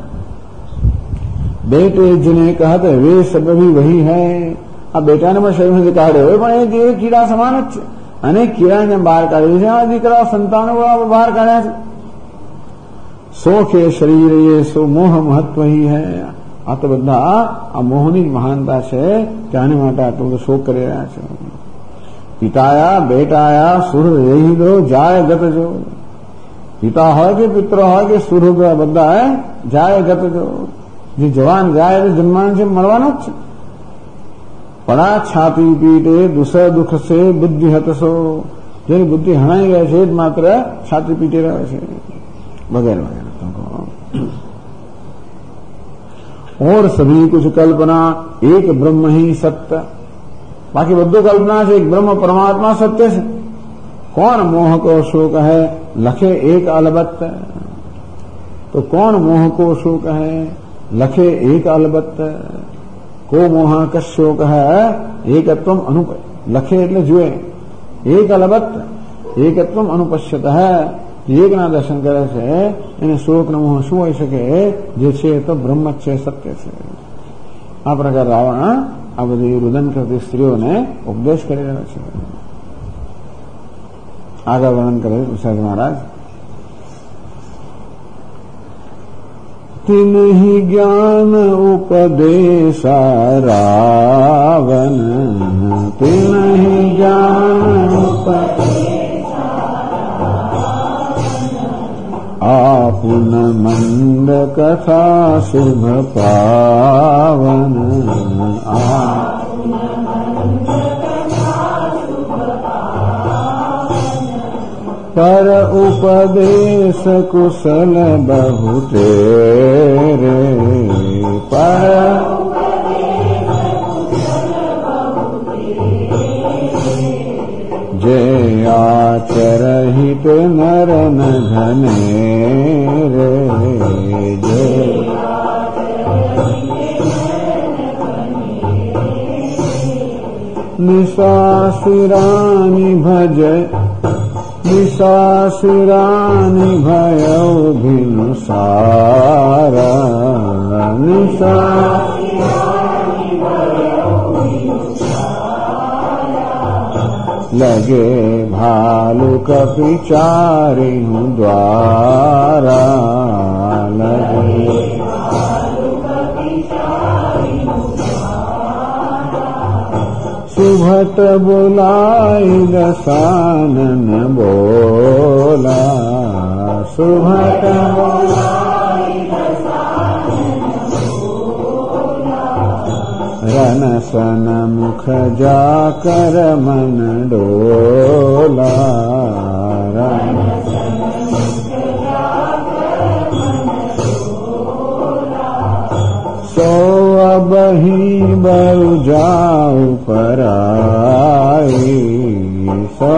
બેટે જને કહત વે સબ ભી વહી હૈ. આ બેટાને પણ શરીરમાંથી કાઢે હોય પણ એ કીડા સમાન જ છે. અને કીડાને બહાર કાઢી છે. આ દીકરા સંતાનો બહાર કાઢ્યા છે. સો કે શરીર એ સો મોહ મહત્વ હી હૈ. આ તો બધા આ મોહની જ મહાનતા છે કે આને માટે આટલો બધો શોક કરી રહ્યા છે. પિતાયા બેટાયા સુર રહી દો જાય ગત જો. પિતા હોય કે પિત્ર હોય કે સુર બધા જાય ગત જો. જે જવાન જાય એ જન્માન છે મળવાનો જ છે. પડા છાતી પીટે દુસર દુઃખ સે બુદ્ધિ હતસો. જેની બુદ્ધિ હણાઈ ગઈ છે જ માત્ર છાતી પીટી રહ્યો છે વગેરે વગેરે. और सभी कुछ कल्पना एक ब्रह्म ही सत्य. बाकी બધું કલ્પના છે. એક બ્રહ્મ પરમાત્મા સત્ય છે. કોણ મોહ કો શોક હૈ લખે એક અલબત્ત. તો કોણ મોહ કો શોક હૈ લખે એક અલબત્ત. કો મોહ કા શોક હૈ એકત્વમ અનુપ. લખે એટલે જુએ. એક અલબત્ત એકત્વમ અનુપશ્યત હૈ. એકના દર્શન કરે છે એને શોક નો મોહ શું હોઈ શકે? જે છે તો બ્રહ્મ જ છે, સત્ય છે. આ પ્રકાર રાવણ આ બધી રુદન કરતી સ્ત્રીઓને ઉપદેશ કરી રહ્યો છે. આગળ વર્ણન કરે ઋષભ મહારાજ. તિન્હી જ્ઞાન ઉપદેશા રાવણ. તિન્હી જ્ઞાન આપુન મંદ કથા શુભ પાવન. પર ઉપદેશ કુશલ બહુ તેરે. પર જે આચરહિત નર ન ઘને રે. જે નિશાસિરાની ભજ નિશાસિરાની ભયૌ ભિનુસારા. लगे भालू कपिचारी हूँ द्वारा. लगे सुभट बुलाई दसानन बोला. सुभट सन सन मुख जाकर मन डोला सो अब ही बरु जाऊ पराई सो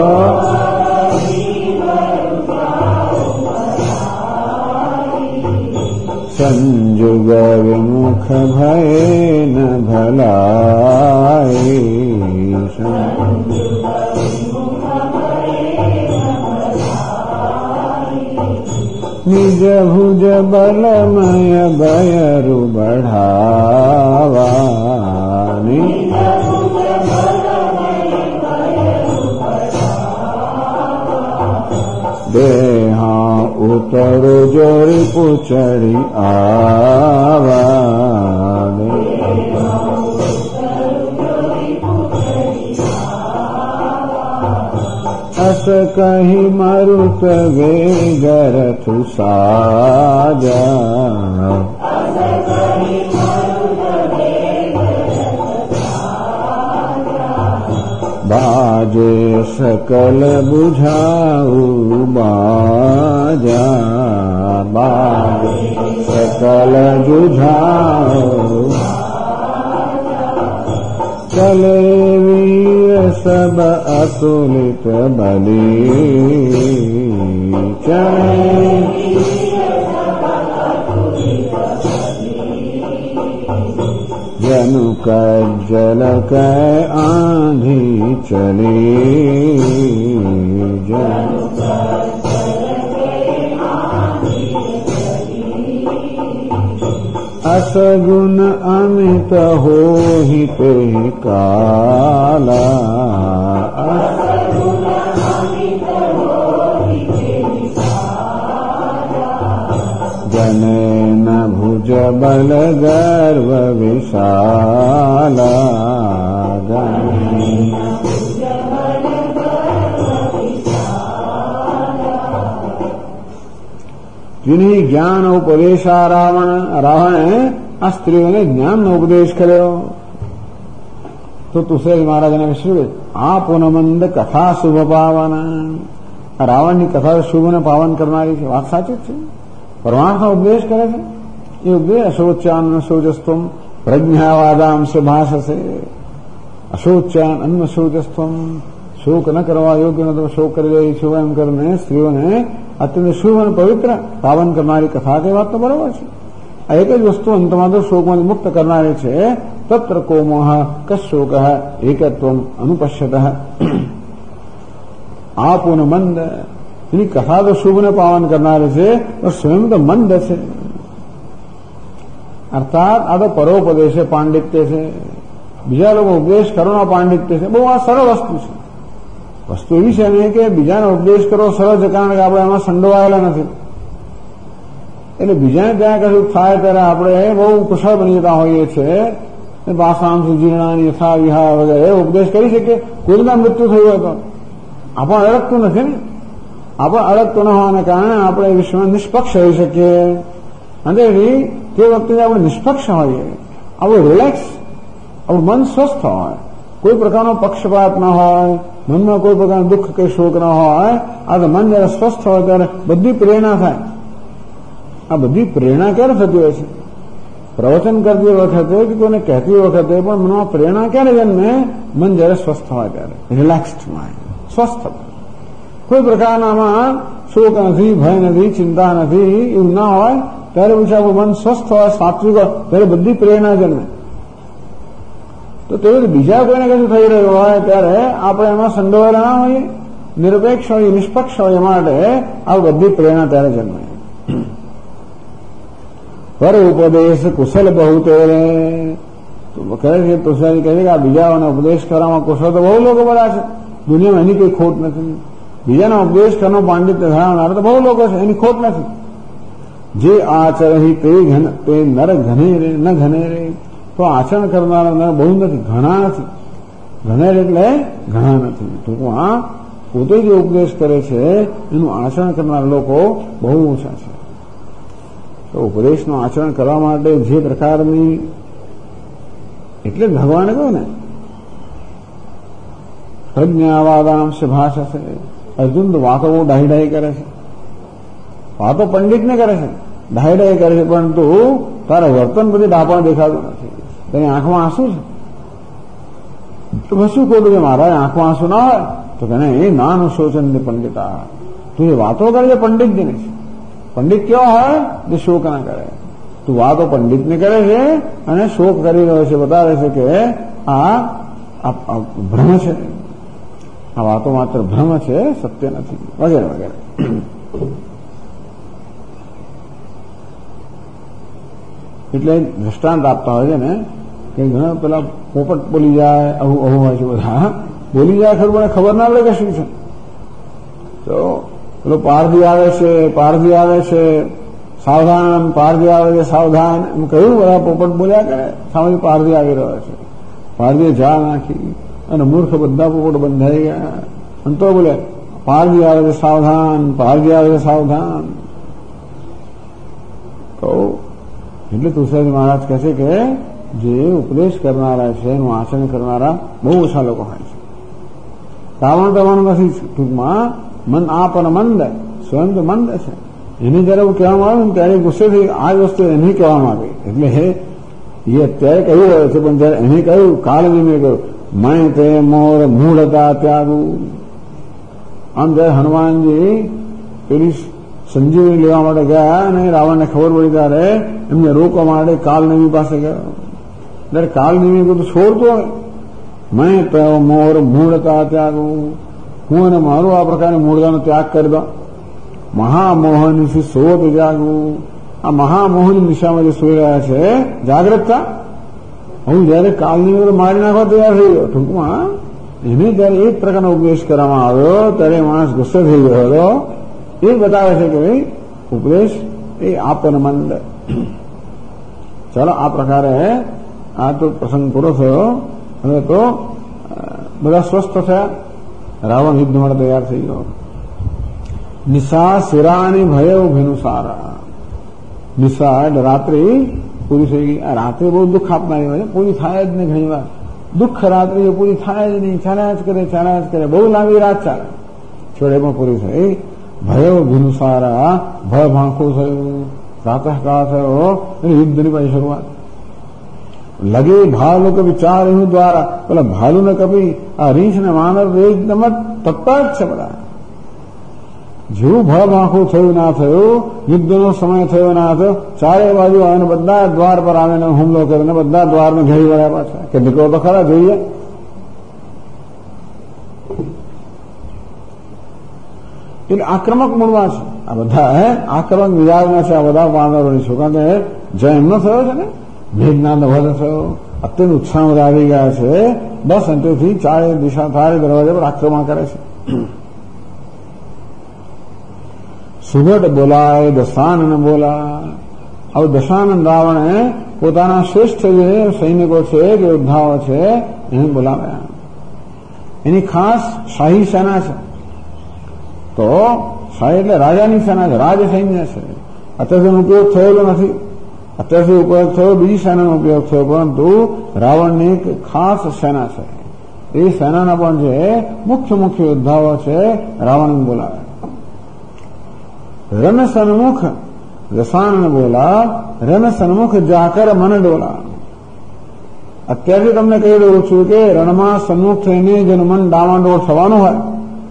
संजुग विमुख भय न भलाई निज भुज बलमय बयरु बढ़ावा देहा उतरो जोरी पुचड़ी आवा अस कही मरुत वेगर थु साजा बाजे सकल बुझाऊ बाजा बाजे सकल बुझाऊ चले वीर सब अतुलित बली चले जनु कज्जल कै आंधी चली असगुण अमित हो ही ते काला जने न भुज बल गर्व विशाला जिन्हें ज्ञान उपदेशा રાવણે આ સ્ત્રીઓને જ્ઞાનનો ઉપદેશ કર્યો તો તુષેજ મહારાજને શું આ પૂનમંદ કથા શુભ પાવન રાવણની કથા શુભ ને પાવન કરનારી છે વાત સાચી જ છે પરમાર્થનો ઉપદેશ કરે છે એ ઉપદેશ અશોચાન શૌચસ્ત્વમ પ્રજ્ઞાવાદાંશ ભાષસે અશોચાન અન્ન શૌચસ્ત્વમ શોક ન કરવા યોગ્ય ન તો શોક કરી રહી છું એમ કરીને સ્ત્રીઓને અત્યંત શુભ અને પવિત્ર પાવન કરનારી કથા તે વાત તો બરોબર છે આ એક જ વસ્તુ અંતમાં તો શોકમાંથી મુક્ત કરનારી છે તત્ર કો મોહ કશોક એકત્વમ અનુપશ્યત આ પૂર્ણ મંદ એની કથા તો શુભ ને પાવન કરનારી છે તો સ્વયં તો મંદ છે અર્થાત આ તો પરોપદેશ છે પાંડિત્ય છે બીજા લોકો ઉપદેશ કરવાનો પાંડિત્ય છે બહુ આ સરળ વસ્તુ છે વસ્તુ એવી છે ને કે બીજાને ઉપદેશ કરવો સરળ છે કારણ કે આપણે એમાં સંડોવાયેલા નથી એટલે બીજાને ત્યાં કશું થાય ત્યારે આપણે બહુ કુશળ બની જતા હોઈએ છીએ ભાષામ સુજીર્ણાની યથા વિહાર વગેરે ઉપદેશ કરી શકીએ કોઈના મૃત્યુ થયું હોય તો આપણને અડકતું નથી ને આપણે અડકતું ન હોવાને કારણે આપણે વિશ્વમાં નિષ્પક્ષ રહી શકીએ અને તે વખતે આપણે નિષ્પક્ષ હોઈએ આપણું રિલેક્સ આપણું મન સ્વસ્થ હોય કોઈ પ્રકારનો પક્ષપાત ન હોય મનમાં કોઈ પ્રકારનું દુઃખ કે શોક ન હોય આ તો મન જયારે સ્વસ્થ હોય ત્યારે બધી પ્રેરણા થાય આ બધી પ્રેરણા ક્યારે થતી હોય છે પ્રવચન કરતી વખતે કે કોઈને કહેતી વખતે પણ મનમાં પ્રેરણા ક્યારે જન્મે મન જયારે સ્વસ્થ હોય ત્યારે રિલેક્સ્ડ માઇન્ડ સ્વસ્થ કોઈ પ્રકારનામાં શોક નથી ભય નથી ચિંતા નથી એવું ના હોય ત્યારે પછી આપણું મન સ્વસ્થ હોય સાત્વિક હોય ત્યારે બધી પ્રેરણા જન્મે તો તેવું બીજા કોઈને કશું થઈ રહ્યું હોય ત્યારે આપણે એમાં સંડોવાયેલા ના હોઈએ નિરપેક્ષ હોઈએ નિષ્પક્ષ હોઈએ માટે આ બધી પ્રેરણા ત્યારે જન્મે પર ઉપદેશ કુશલ બહુ તેરે કહે છે તુષારી કહે છે કે આ બીજાઓને ઉપદેશ કરવામાં કુશળ તો બહુ લોકો બધા છે દુનિયામાં એની કોઈ ખોટ નથી બીજાનો ઉપદેશ કરવાનો પાંડિત્ય ધરાવનાર તો બહુ લોકો છે એની ખોટ નથી જે આચરહી તે નર ઘને રે ન ઘને રે તો આચરણ કરનારા નર બહુ નથી ઘણા નથી ઘનેર એટલે ઘણા નથી ટૂંકમાં પોતે જે ઉપદેશ કરે છે એનું આચરણ કરનારા લોકો બહુ ઓછા છે તો ઉપદેશનું આચરણ કરવા માટે જે પ્રકારની એટલે જ ભગવાને કહ્યું ને પ્રજ્ઞાવાદાંશ ભાષા છે. અર્જુન તો વાતો બહુ ડાહી કરે છે, વાતો પંડિતને કરે છે, ડાહી કરે છે, પરંતુ તારા વર્તન બધી ડાપણ દેખાતું નથી. તેની આંખમાં આંસુ છે તો બસ શું ખોટું છે? મારા આંખમાં આંસુ ના હોય તો કહે એ નાનું શોચન પંડિતા, તું એ વાતો કરે છે પંડિત જેને છે. પંડિત કેવો હોય જે શોક ના કરે. તું વાતો પંડિતને કરે છે અને શોક કરી રહ્યો છે, બતાવે છે કે આ ભ્રમ છે, આ વાતો માત્ર ભ્રમ છે, સત્ય નથી, વગેરે વગેરે. એટલે દ્રષ્ટાંત આપતા હોય છે ને કે ઘણા પેલા પોપટ બોલી જાય, આવું હોય છે બધા બોલી જાય ખરું, પણ ખબર ના પડે કે શું છે. તો પેલો પારધી આવે છે સાવધાન, પારધી આવે છે સાવધાન એમ કહ્યું, બધા પોપટ બોલ્યા કરે. સામે પારધી આવી રહ્યો છે, પારધીએ જા નાખી અને મૂર્ખ બધા પોપટ બંધાઈ ગયા. અને તો બોલે પારધી આવે છે સાવધાન, પારધી આવે છે સાવધાન. તો એટલે તુલસીદાસ મહારાજ કહે છે કે જે ઉપદેશ કરનારા છે, એનું આચરણ કરનારા બહુ ઓછા લોકો હોય છે. રાવણ કરવાનું નથી, ટૂંકમાં મન આપ અને મંદ, સ્વયં તો મંદ છે. એને જયારે એવું કહેવામાં આવે ને ત્યારે ગુસ્સે થઈ આ જ વસ્તુ એને કહેવામાં આવી. એટલે એ અત્યારે કહ્યું હોય છે, પણ જયારે એને કહ્યું કાળજી મેં કહ્યું મય તે મોર મૂળ હતા ત્યાગું. આમ જયારે હનુમાનજી પેલી સંજીવની લેવા માટે ગયા અને રાવણને ખબર પડી ત્યારે એમને રોકવા માટે કાલનેમી પાસે ગયો. ત્યારે કાલનેમી બધું છોડતો હોય, મેં તો મોર મૂળતા ત્યાગું, હું અને મારું આ પ્રકારે મૂળતાનો ત્યાગ કરી દો. મહામોહનથી સોત જાગવું, આ મહામોહની દિશામાં જે સોઈ રહ્યા છે જાગ્રતતા. હું જયારે કાલની મારી નાખવા તૈયાર થઈ ગયો. ટૂંકમાં એને જયારે એક પ્રકારનો ઉપદેશ કરવામાં આવ્યો ત્યારે માણસ ગુસ્સે થઈ ગયો હતો. એ બતાવે છે કે ભાઈ ઉપદેશ એ આપન મંદ. ચાલો આ પ્રકારે આ તો પ્રસંગ પૂરો થયો. હવે તો બધા સ્વસ્થ થયા, રાવણ યુદ્ધ માટે તૈયાર થઈ ગયો. નિશા શિરાની ભય ભેનુસારા. નિશા એટલે રાત્રિ પૂરી થઈ ગઈ. આ રાત્રિ બહુ દુઃખ આપનારી હોય, પૂરી થાય જ નહીં. ઘણી વાર દુઃખ રાત્રિ પૂરી થાય જ નહીં, ચાલ્યા જ કરે, બહુ લાંબી રાત ચાલે, છોડે પણ પૂરી થઈ. ભય ભેનુસારા, ભય ભાંખું થયું, પ્રાતઃકાળ થયો, યુદ્ધની પાછી શરૂઆત. લગે ભાલુ કભી ચાર યુ દ્વારા, પેલા ભાલુ ને કભી આ રીંછ ને માનવ એકદમ જ તત્પર છે બધા. જેવું ભય ભાંખું થયું ના થયું, યુદ્ધનો સમય થયો ના થયો, ચારે બાજુ આવીને બધા દ્વાર પર આવીને હુમલો કરીને બધા દ્વારને ઘેરી વળ્યા પાછા કે નીકળો તો ખરા જોઈએ. એટલે આક્રમક મૂળમાં છે આ બધા, આક્રમક મિજાજના છે આ બધા વાનરોની છો. કારણ કે જય એમનો થયો છે ને, મેઘનાદ વધ થયો, અત્યંત ઉત્સાહ આવી ગયા છે. બસ અંતેથી ચારે દિશા ચારે દરવાજા પર આક્રમણ કરે છે. સુગઢ બોલાય દશાનન બોલા. હવે દશાનન રાવણે પોતાના શ્રેષ્ઠ જે સૈનિકો છે, જે યોદ્ધાઓ છે એને બોલાવ્યા. એની ખાસ શાહી સેના છે. તો શાહી એટલે રાજાની સેના છે, રાજ સૈન્ય છે. અત્યાર સુધી ઉપયોગ થયેલો નથી. અત્યાર સુધી ઉપયોગ થયો બીજી સેનાનો ઉપયોગ થયો, પરંતુ રાવણની એક ખાસ સેના છે. એ સેનાના પણ જે મુખ્ય યોદ્ધાઓ છે રાવણને બોલાવે. રન સન્મુખ દશાનન બોલા, રન સન્મુખ જાકર મન ડોલા. અત્યારથી તમને કહી રહ્યું છું કે રણમાં સન્મુખ થઈને જેનું મન ડામાડોળ થવાનું હોય,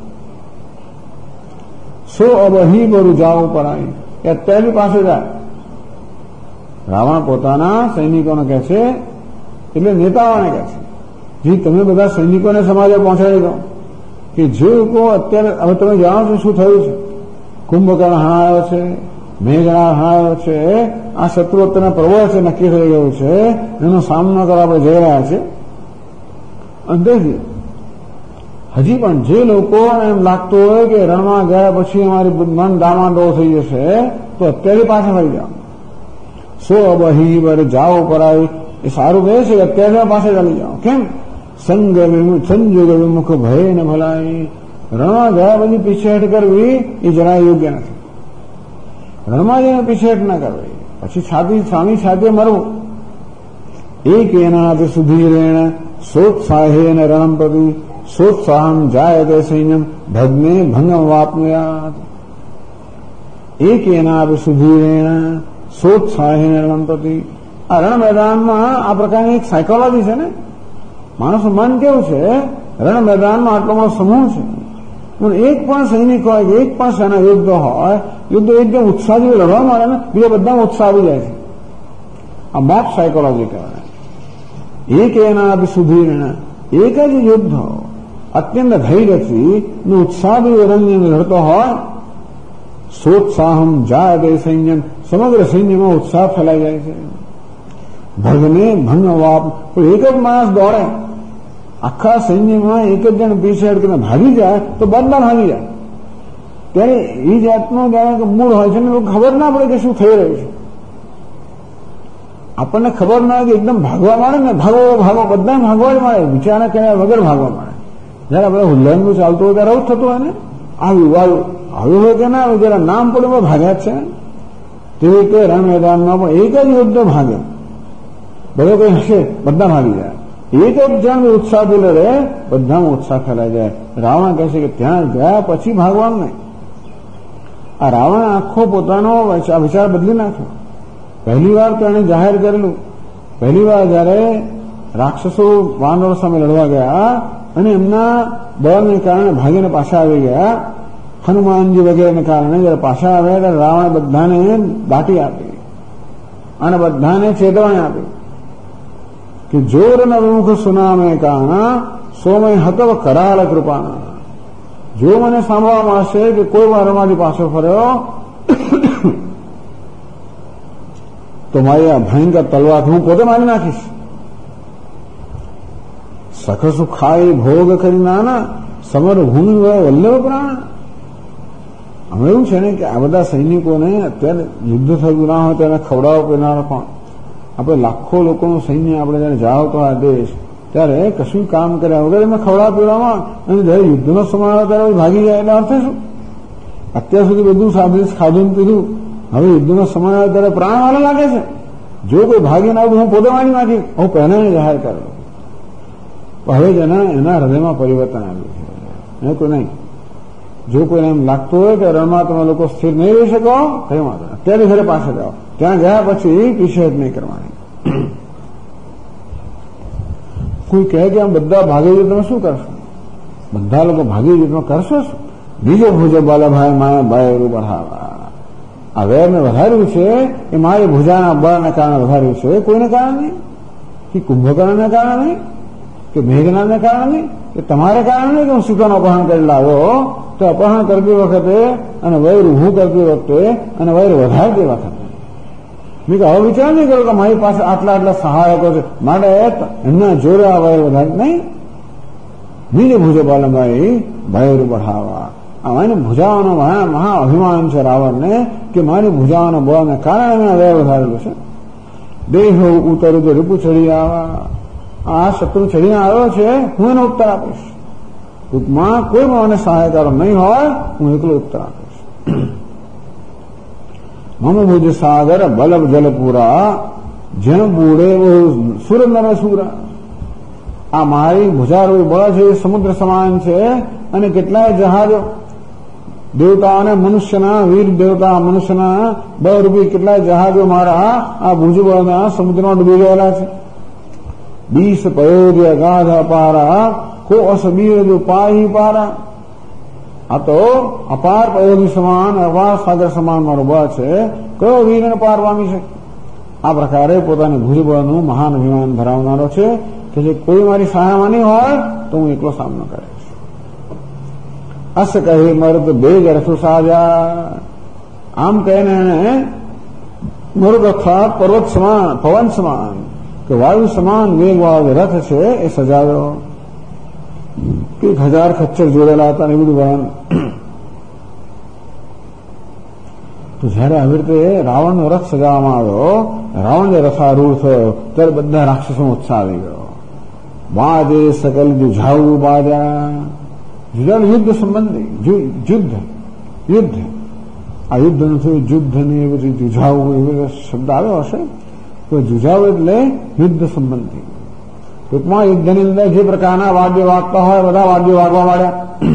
સો અબહી બરું જાવું પડાય, એ અત્યારથી પાસે જાય. રાવણ પોતાના સૈનિકોને કહે છે, એટલે નેતાઓને કહે છે, જે તમે બધા સૈનિકોને સમાજે પહોંચાડી દો કે જે લોકો અત્યારે હવે તમે જાણો છો શું થયું છે. કુંભકર્ણ હણાયો છે, મેઘનાદ હણાયો છે, આ શત્રુ અત્યારના પ્રબળ છે, નક્કી થઈ ગયું છે, એનો સામનો કરવા આપણે જઈ રહ્યા છે. અંતેથી હજી પણ જે લોકો એમ લાગતું હોય કે રણમાં ગયા પછી અમારી મન ડામાડોળ થઈ જશે, તો અત્યારે પાછા થઈ જાઓ. સો અબહી બર જાઓ પરાય, એ સારું કહે છે કે અત્યારે પાસે ચાલી જાઓ. કેમ? સંજોગ વિમુખ ભય ને ભલાઈ. રણમાં ગયા પછી પીછેહટ કરવી એ જરાય યોગ્ય નથી. રણમાં જઈને પીછેહટ ના કરવી, પછી સામી છાતીએ મરવું એકેનાપि સુધીરેણ સોત્સાહેન રણમ પ્રતિ સોત્સાહમ જાયતે સૈન્યમ ભગ્ને ભંગમ વાપ્નુયાત. એકેનાપि સુધીરેણ સોત્સાહેન રણમ પ્રતિ. આ રણ મેદાનમાં આ પ્રકારની એક સાયકોલોજી છે ને. માણસનું મન કેવું છે, રણ મેદાનમાં આટલો બધો સમૂહ છે, પણ એક પણ સૈનિક હોય કે એક પણ સેના યુદ્ધ હોય, યુદ્ધ એકદમ ઉત્સાહથી લડવા માંડે ને, બીજા બધામાં ઉત્સાહ આવી જાય છે. આ મોપ સાયકોલોજી કહેવાય. એક એનાપि સુધીરેણ, એક જ યુદ્ધ અત્યંત ધૈર્યથી ઉત્સાહથી રણની અંદર લડતો હોય, સોત્સાહમ જાયતે સૈન્યમ, સમગ્ર સૈન્યમાં ઉત્સાહ ફેલાઈ જાય છે. ભગને ભંગ વાપ, એક જ માણસ દોડે, આખા સૈન્યમાં એક જ જણ પીછે અડકીને ભાગી જાય તો બધા ભાગી જાય. ત્યારે એ જાતનો જાણે કે મૂળ હોય છે ને, ખબર ના પડે કે શું થઈ રહ્યું છે. આપણને ખબર ના હોય કે એકદમ ભાગવા માંડે ને, ભાગો ભાગો, બધા ભાગવા જ માંડે, વિચારણા કર્યા વગર ભાગવા માંડે. જયારે આપણે હુલ્લનનું ચાલતું હોય ત્યારે આવું થતું હોય ને, આવ્યું હોય કે ના આવ્યું, જરા નામ પડ્યું ભાગ્યા જ છે. તેવી રીતે રણ મેદાનમાં પણ એક જ યુદ્ધ ભાગે, બધો કઈ હશે બધા ભાગી જાય. એક જ જણ ઉત્સાહથી લડે, બધામાં ઉત્સાહ ફેલાઈ જાય. રાવણ કહે છે કે ત્યાં ગયા પછી ભાગવાનું નહીં. આ રાવણ આખો પોતાનો વિચાર બદલી નાખ્યો. પહેલી વાર તો એને જાહેર કરેલું, પહેલી વાર જયારે રાક્ષસો વાનરો સામે લડવા ગયા અને એમના બળને કારણે ભાગીને પાછા આવી ગયા, હનુમાનજી વગેરેને કારણે જયારે પાછા આવ્યા ત્યારે રાવણે બધાને દાટી આપી અને બધાને ચેતવણી આપી કે જોર ન વિમુખ સુનામે કાણા સોમય હતવ કરાલ કૃપાના. જો મને સાંભળવા મળશે કે કોઈ વાર અમારી પાછો ફર્યો તો મારી આ ભયંકર તલવારથી હું પોતે મારી નાખીશ. સખસુ ખાઈ ભોગ કરી નાના સમર ભૂમિ વલ્લભ પ્રાણ. હવે એવું છે ને કે આ બધા સૈનિકોને અત્યારે યુદ્ધ થયું ના હોય તેને ખવડાવો પીનારો પણ. આપણે લાખો લોકોનું સૈન્ય આપણે જયારે જાઓ તો આ દેશ, ત્યારે કશું કામ કર્યા વગર એમાં ખવડાવ પીવડાવવામાં, અને જયારે યુદ્ધનો સમય આવે ત્યારે ભાગી જાય એટલે અર્થ શું? અત્યાર સુધી બધું સાંભળી ખાધું પીધું, હવે યુદ્ધનો સમય આવે ત્યારે પ્રાણ વાળા લાગે છે. જો કોઈ ભાગી ના આવ્યું હું પોતે મારી નાખી, હું પહેલા જાહેર કરેલો. હવે જ એના હૃદયમાં પરિવર્તન આવ્યું છે. એ કોઈ નહીં. જો કોઈને એમ લાગતું હોય કે રણમાં તમે લોકો સ્થિર નહીં રહી શકો, કઈ વાંધો નહીં, અત્યારે ઘરે પાછા જાઓ. ત્યાં ગયા પછી પીછેહટ નહીં કરવાની. કોઈ કહે કે આમ બધા ભાગી જાય તમે શું કરશો? બધા લોકો ભાગી જાય તમે કરશો શું? બીજો ભુજો બાલાભાઈ માયા બાયરું બઢાવા. આ વેરને વધાર્યું છે એ મારી ભુજાના બળને કારણે વધાર્યું છે, કોઈને કારણે નહીં, કે કુંભકર્ણને કારણે નહીં, કે મેઘનાને કારણે નહીં, કે તમારે કારણે નહીં કે હું સીતાનું અપહરણ કરી લાવ્યો. તો અપહરણ કરતી વખતે અને વૈર ઊભું કરતી વખતે અને વૈર વધારતી વખતે મેં હવે વિચાર નહીં કર્યો કે મારી પાસે આટલા આટલા સહાયકો છે માટે એમના જોડે આ વૈર વધારે નહીં. બીજે ભુજો બાલભાઈ વૈર બઢાવા. આને ભુજાઓનો મહા અભિમાન છે રાવણને કે મારી ભુજાઓનો બળને કારણે મેં વૈર વધારેલું છે. દેહો ઉતરું તો રીપુ ચડી આવા. આ શત્રુ ચડીને આવ્યો છે, હું એનો ઉત્તર આપીશ. ટૂંકમાં કોઈ મને સહાયકારો નહીં હોય, હું એકલો ઉત્તર આપીશ. મમ ભુજ સાગર બલબ જલપુરા જેમ બુડે સુરંદર સુરા. આ મારી ભુજારૂપી બળ છે એ સમુદ્ર સમાન છે, અને કેટલાય જહાજો દેવતાઓને મનુષ્યના વીર દેવતા મનુષ્યના બળરૂપી કેટલાય જહાજો મારા આ ભુજબળના સમુદ્રમાં ડૂબી ગયેલા છે. બીસ પયોર્ય ગાધ અપારા કો અસબીર પાહી પારા. આ તો અપાર પયોની સમાન અપાર સાગર સમાન મારો બળ છે, કયો વીરને પાર પામી છે? આ પ્રકારે પોતાની ભુજબળનું મહાન અભિમાન ધરાવનારો છે કે જે કોઈ મારી સહાયમાં નહીં હોય તો હું એકલો સામનો કરીશ. અસ કહે મર્દ બે જરથો સાજા. આમ કહીને એને મૃગ અર્થાત પર્વત સમાન પવન સમાન કે વાયુ સમાન વેગવાળો રથ છે એ સજાવ્યો. 1000 ખચ્ચર જોડેલા હતા ને બધું વર્ણન. તો જયારે આવી રીતે રાવણનો રથ સજાવવામાં આવ્યો, રાવણ જે રથારૂઢ થયો ત્યારે બધા રાક્ષસો ઉત્સાહ આવી ગયો. બાજે સકલ જુઝાવું બાજા. જુઝાવ યુદ્ધ સંબંધી યુદ્ધ આ યુદ્ધ નથી, યુદ્ધ ને એ બધી જુઝાવું એ બધા શબ્દ આવ્યો હશે. તો જુજાવ એટલે યુદ્ધ સંબંધી. ટૂંકમાં યુદ્ધની અંદર જે પ્રકારના વાદ્ય વાગતા હોય બધા વાદ્યો વાગવા માંડ્યા.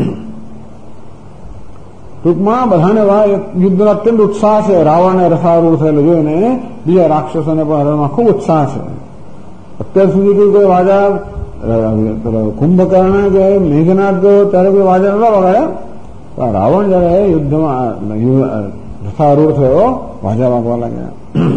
ટૂંકમાં બધાને યુદ્ધનો અત્યંત ઉત્સાહ છે. રાવણને રસારૂઢ થયેલું જોઈને બીજા રાક્ષસોને પણ હરણમાં ખૂબ ઉત્સાહ છે. અત્યાર સુધી કોઈ વાજા કુંભકર્ણ કે મેઘનાથ ગયો ત્યારે કોઈ વાજા નતા વગાડ્યા. રાવણ જયારે યુદ્ધમાં રસારૂઢ થયો વાજા વાગવા લાગ્યા.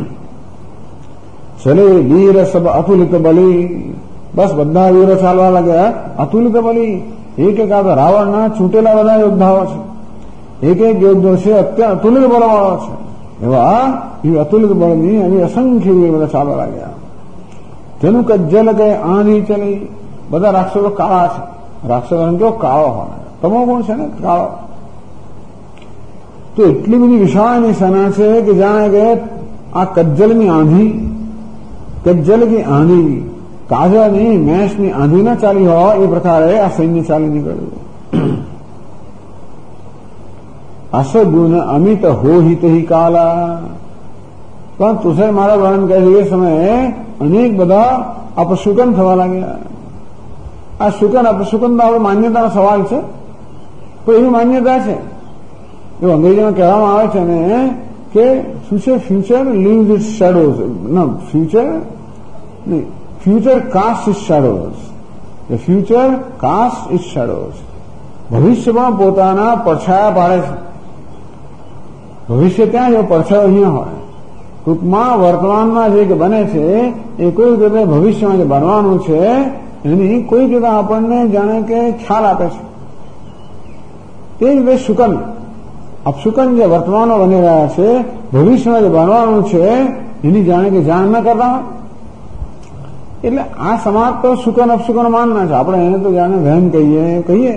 ચલે વીર સબ અતુલિત બલી, બસ બધા વીરો ચાલવા લાગ્યા. અતુલિત બલી એક એક આ રાવણના છૂટેલા બધા યોદ્ધાઓ છે. એક એક યોદ્ધો છે અત્યંત અતુલિત બળવાળો છે. એવા એ અતુલિત બળની એવી અસંખ્ય વીર બધા ચાલવા લાગ્યા. તેનું કજ્જલ કે આંધી ચલી, બધા રાક્ષસો કાળા છે. રાક્ષસો કેવો કાળો હોય, તમો ગુણ છે ને કાળો. તો એટલી બધી વિશાળની સેના છે કે જાણે કે આ કજ્જલની આંધી, કજ્જલ की आंधी, કાજાની મેષની આંધી ના ચાલી હોય એ પ્રકારે આ સૈન્ય ચાલી નીકળ્યું. અસગુણ અમિત હો હિત હિ કાલા, પણ તુષે મારા વર્ણન કહે છે એ સમયે અનેક બધા અપશુકન થવા લાગ્યા. આ શુકન અપશુકન તો આપણે માન્યતાનો સવાલ છે, પણ એવી માન્યતા છે એવું અંગ્રેજીમાં કહેવામાં આવે છે ને કે શું છે, future leaves its shadows, future cast its shadows, future cast its shadows. ભવિષ્ય પણ પોતાના પડછાયા પાડે છે. ભવિષ્ય ત્યાં જો પડછાયો અહીંયા હોય. ટૂંકમાં વર્તમાનમાં જે બને છે એ કોઈ રીતે ભવિષ્યમાં જે બનવાનું છે એની કોઈ રીતે આપણને જાણે કે ખ્યાલ આપે છે. તે જ રીતે શુકન અપશુકન જે વર્તમાનમાં બની રહ્યા છે, ભવિષ્યમાં જે બનવાનું છે એની જાણે કે જાણ ન કરતા હોય. એટલે આ સમાજ તો શુકન અપશુકન માનના છે. આપણે એને તો જાણે વહેમ કહીએ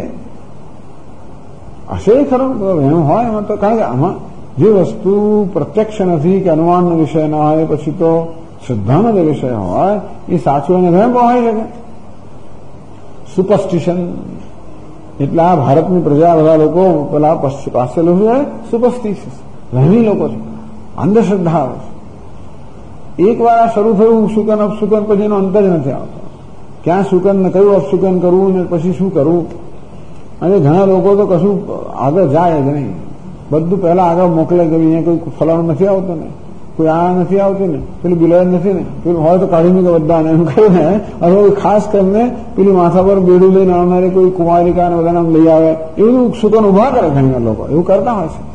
હશે ખરો વહેમ હોય એમાં તો. કારણ કે આમાં જે વસ્તુ પ્રત્યક્ષ નથી કે અનુમાનનો વિષય ન હોય, પછી તો શ્રદ્ધાનો જે વિષય હોય એ સાચું અને વહેમ પણ હોય શકે. સુપરસ્ટિશન એટલે આ ભારતની પ્રજા બધા લોકો પેલા પાસે લોકો સુપરસ્ટિશિયસ વહેમી લોકો છે, અંધશ્રદ્ધા છે. એક વાર આ શરૂ થયું શુકન અપશુકન, પછી એનો અંત જ નથી આવતો. ક્યાં શુકન ને કયું અપશુકન કરવું ને પછી શું કરવું. અને ઘણા લોકો તો કશું આગળ જાય જ નહીં. બધું પહેલા આગળ મોકલે કે અહીંયા કોઈ ફલાણું નથી આવતું ને, કોઈ આ નથી આવતું ને, પેલું બિલાડ નથી ને, પેલું હોય તો કાઢી મૂકે બધાને એમ કહ્યું ને. અથવા ખાસ કરીને પેલી માથા પર બેડું લઈને આવનારી કોઈ કુમારિકા ને બધાને લઈ આવે એવું શુકન ઉભા કરે. ઘણી લોકો એવું કરતા હોય છે.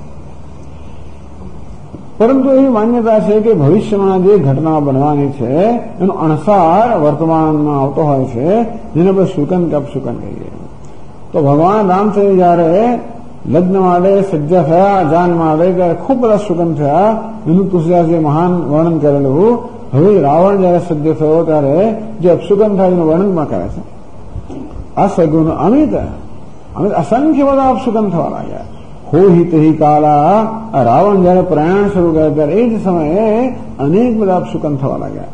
પરંતુ એવી માન્યતા છે કે ભવિષ્યમાં જે ઘટના બનવાની છે એનો અણસાર વર્તમાનમાં આવતો હોય છે, જેને આપણે શુકન કે અપશુકન કહીએ. તો ભગવાન રામચંદ્ર જયારે લગ્ન માટે સજ્જા થયા, જાન માટે, ત્યારે ખૂબ બધા શુકન થયા. એનું તુલસીદાસે મહાન વર્ણન કરેલું. હવે રાવણ જયારે સજ્જ થયો ત્યારે જે અપશુકન થાય એનું વર્ણનમાં કરે છે. અસગુણ અમિત અસંખ્ય બધા અપશુકન થવા લાગ્યા. હો હિત હિ કાલા, રાવણ જયારે પ્રયાણ શરૂ કરે ત્યારે એ જ સમયે અનેક બધા અપશુકન થવા લાગ્યા.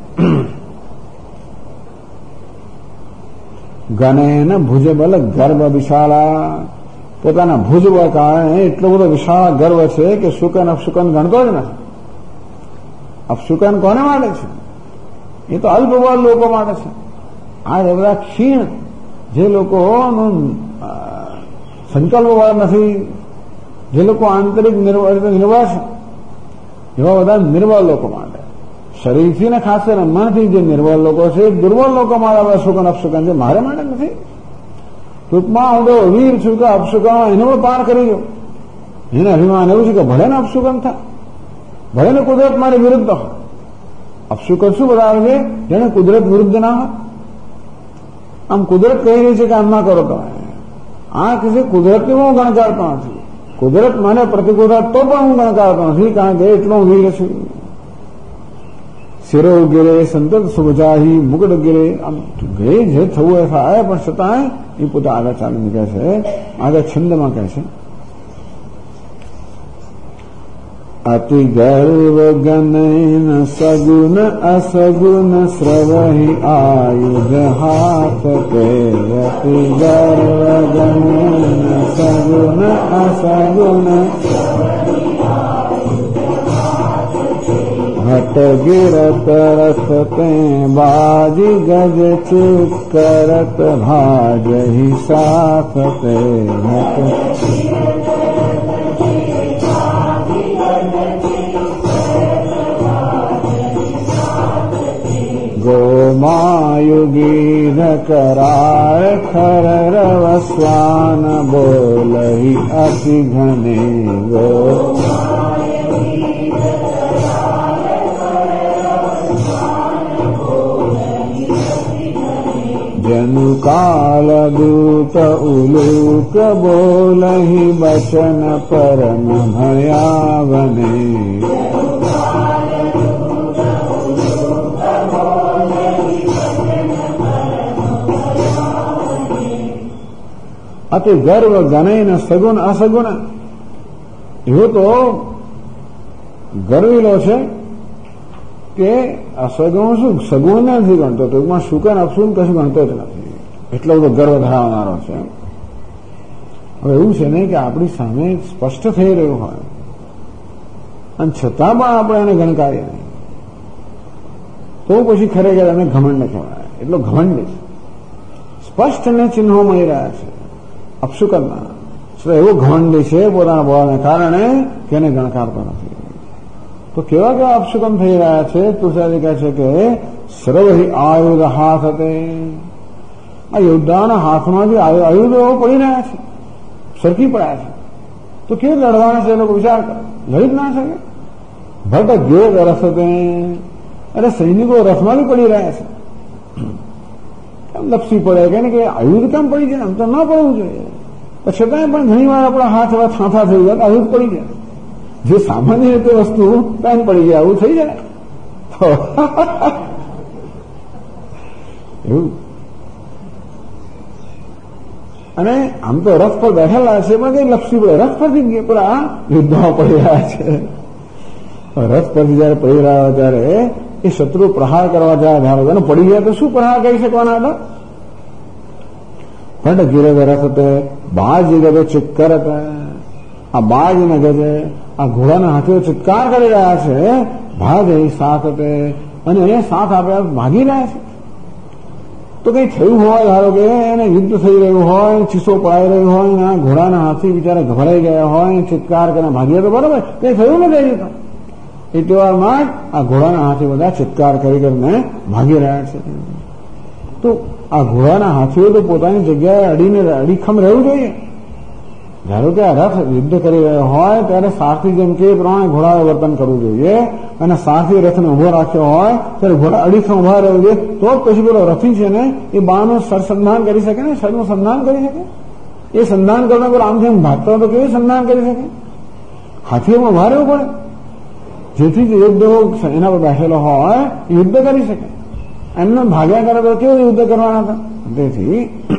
ગણેન ભુજબલ ગર્ભ વિશાળા, પોતાના ભુજબળ કારણે એટલો બધો વિશાળ ગર્વ છે કે શુકન અપશુકન ગણતો જ નથી. અપશુકન કોને માટે છે? એ તો અલ્પબળ લોકો માટે છે. આ બધા ક્ષીણ જે લોકોનું સંકલ્પ બળ નથી, જે લોકો આંતરિક નિર્બળ છે એવા બધા નિર્બળ લોકો માટે, શરીરથી ને ખાસ કરીને મનથી જે નિર્બળ લોકો છે, દુર્બળ લોકો માટે બધા શુકન અપશુકન છે. મારે માટે નથી. ટૂંકમાં હું તો વીર છું કે અપશુકન એને પણ પાર કરી દઉં. એને અભિમાન એવું છે કે ભલે ને અપશુકન થાય, ભલે ને કુદરત મારી વિરુદ્ધ હોય. અપશુકન શું બતાવે છે? જેને કુદરત વિરુદ્ધ ના હોય. આમ કુદરત કહી રહી છે કે આમ ના કરો તમે. આ કે કુદરતને હું ગણકારતો નથી. કુદરત મને પ્રતિકૂળતા તો પણ હું ગણકારતો નથી, કારણ કે એટલો વીર છું. શિરો ગિરે સંતત સુબજાહી મુગડ ગિરે, આમ ગયે જે થવું એ થાય, પણ છતાંય એ પોતે આગળ ચાલી નીકળે છે. આગળ છંદમાં કહે છે અતિ ગર્વ ગનૈન સગુન અસગુન સ્રવહી આયુધ હાથ પે, અતિ ગર્વ ગનૈન સગુન અસગુન હત भट गिरत रसते बाजी गज चुप करत भाजहि साखते गोमायुगीध करार खर रवस्वान बोलहि अति घने गो जनु काल दूत उलूक बोलहि बचन परम भयावने अति गर्व गणे न सगुण असगुण એવો તો ગર્વીલો છે કે અસગુણ શું સગુણ નથી ગણતો, ટૂંકમાં શુકન અપશુન કશું ગણતો જ નથી, એટલો બધો ગર્વ ધરાવનારો છે. હવે એવું છે ને કે આપણી સામે સ્પષ્ટ થઈ રહ્યું હોય અને છતાં પણ આપણે એને ગણકારીએ નહીં તો પછી ખરેખર એને ઘમંડ કહેવાય. એટલો ઘમંડ છે, સ્પષ્ટ ને ચિહ્નો મળી રહ્યા છે અપશુકનના. એવો ઘમંડી છે પોતાના ભાવને કારણે કે એને ગણકારતો નથી. તો કેવા કેવા અપશુકન થઈ રહ્યા છે? તુલસીદાસ કહે છે કે સર્વહિ આયુધ હાથ હતે, આ યોદ્ધાના હાથમાંથી આયુધો પડી રહ્યા છે, સરકી પડ્યા છે. તો કેવું લડવાના છે એ લોકો વિચાર કરે, લડી જ ના શકે. ભટ ગેર રસ હતે, અરે સૈનિકો રથમાં બી પડી રહ્યા છે. કેમ લપસી પડે કે આયુધ કેમ પડી જાય? આમ તો ના પડવું જોઈએ. છતાંય પણ ઘણી વાર આપણા હાથ એવા થાંથા થઈ ગયા, આયુધ પડી જાય. જે સામાન્ય રીતે વસ્તુ પેન પડી જાય આવું થઈ જાય તો એવું. અને આમ તો રથ પર બેઠેલા છે પણ કઈ લપસી પડે, રથ પરથી પેલા યુદ્ધમાં પડી રહ્યા છે. રથ પરથી જયારે પડી રહ્યા હોય ત્યારે એ શત્રુ પ્રહાર કરવા જાય ધારો અને પડી ગયા તો શું પ્રહાર કરી શકવાના હતા? ભટ ગીરે રથ હતો બાજ ગજે ચિત્કર હતા. આ બાજ ને ગજે આ ઘોડાના હાથે ચિત્કાર કરી રહ્યા છે, ભાગ એ સાથ હતે અને એ સાથ આપ્યા ભાગી રહ્યા છે. તો કઈ થયું હોય, ધારો કે એને યુદ્ધ થઈ રહ્યું હોય, ચીસો પડાઈ રહ્યું હોય, આ ઘોડાના હાથી બિચારા ગભરાઈ ગયા હોય, ચિત્કાર કરીને ભાગ્યા તો બરાબર, કઈ થયું નથી. તો એટલી વારમાં આ ઘોડાના હાથી બધા ચિત્કાર કરી કરીને ભાગી રહ્યા છે. તો આ ઘોડાના હાથીઓ તો પોતાની જગ્યાએ અડીને અડીખમ રહેવું જોઈએ. ધારો કે આ રથ યુદ્ધ કરી રહ્યો હોય ત્યારે સારથી જેમ કે પ્રમાણે ઘોડાએ વર્તન કરવું જોઈએ અને સારથી રથને ઉભો રાખ્યો હોય ત્યારે ઘોડા અડીખમ ઉભા રહેવું જોઈએ. તો જ પછી પેલો રથી છે ને એ બાનું સરસંધાન કરી શકે ને, શરનું સંધાન કરી શકે. એ સંધાન કરવા પર આમથી આમ ભાગતો તો કેવું સંધાન કરી શકે? હાથીઓમાં ઉભા રહેવું પડે જેથી જ યોદ્ધો એના પર બેઠેલો હોય યુદ્ધ કરી શકે. એમને ભાગ્યા કરે તો કેવું યુદ્ધ કરવાના હતા? તેથી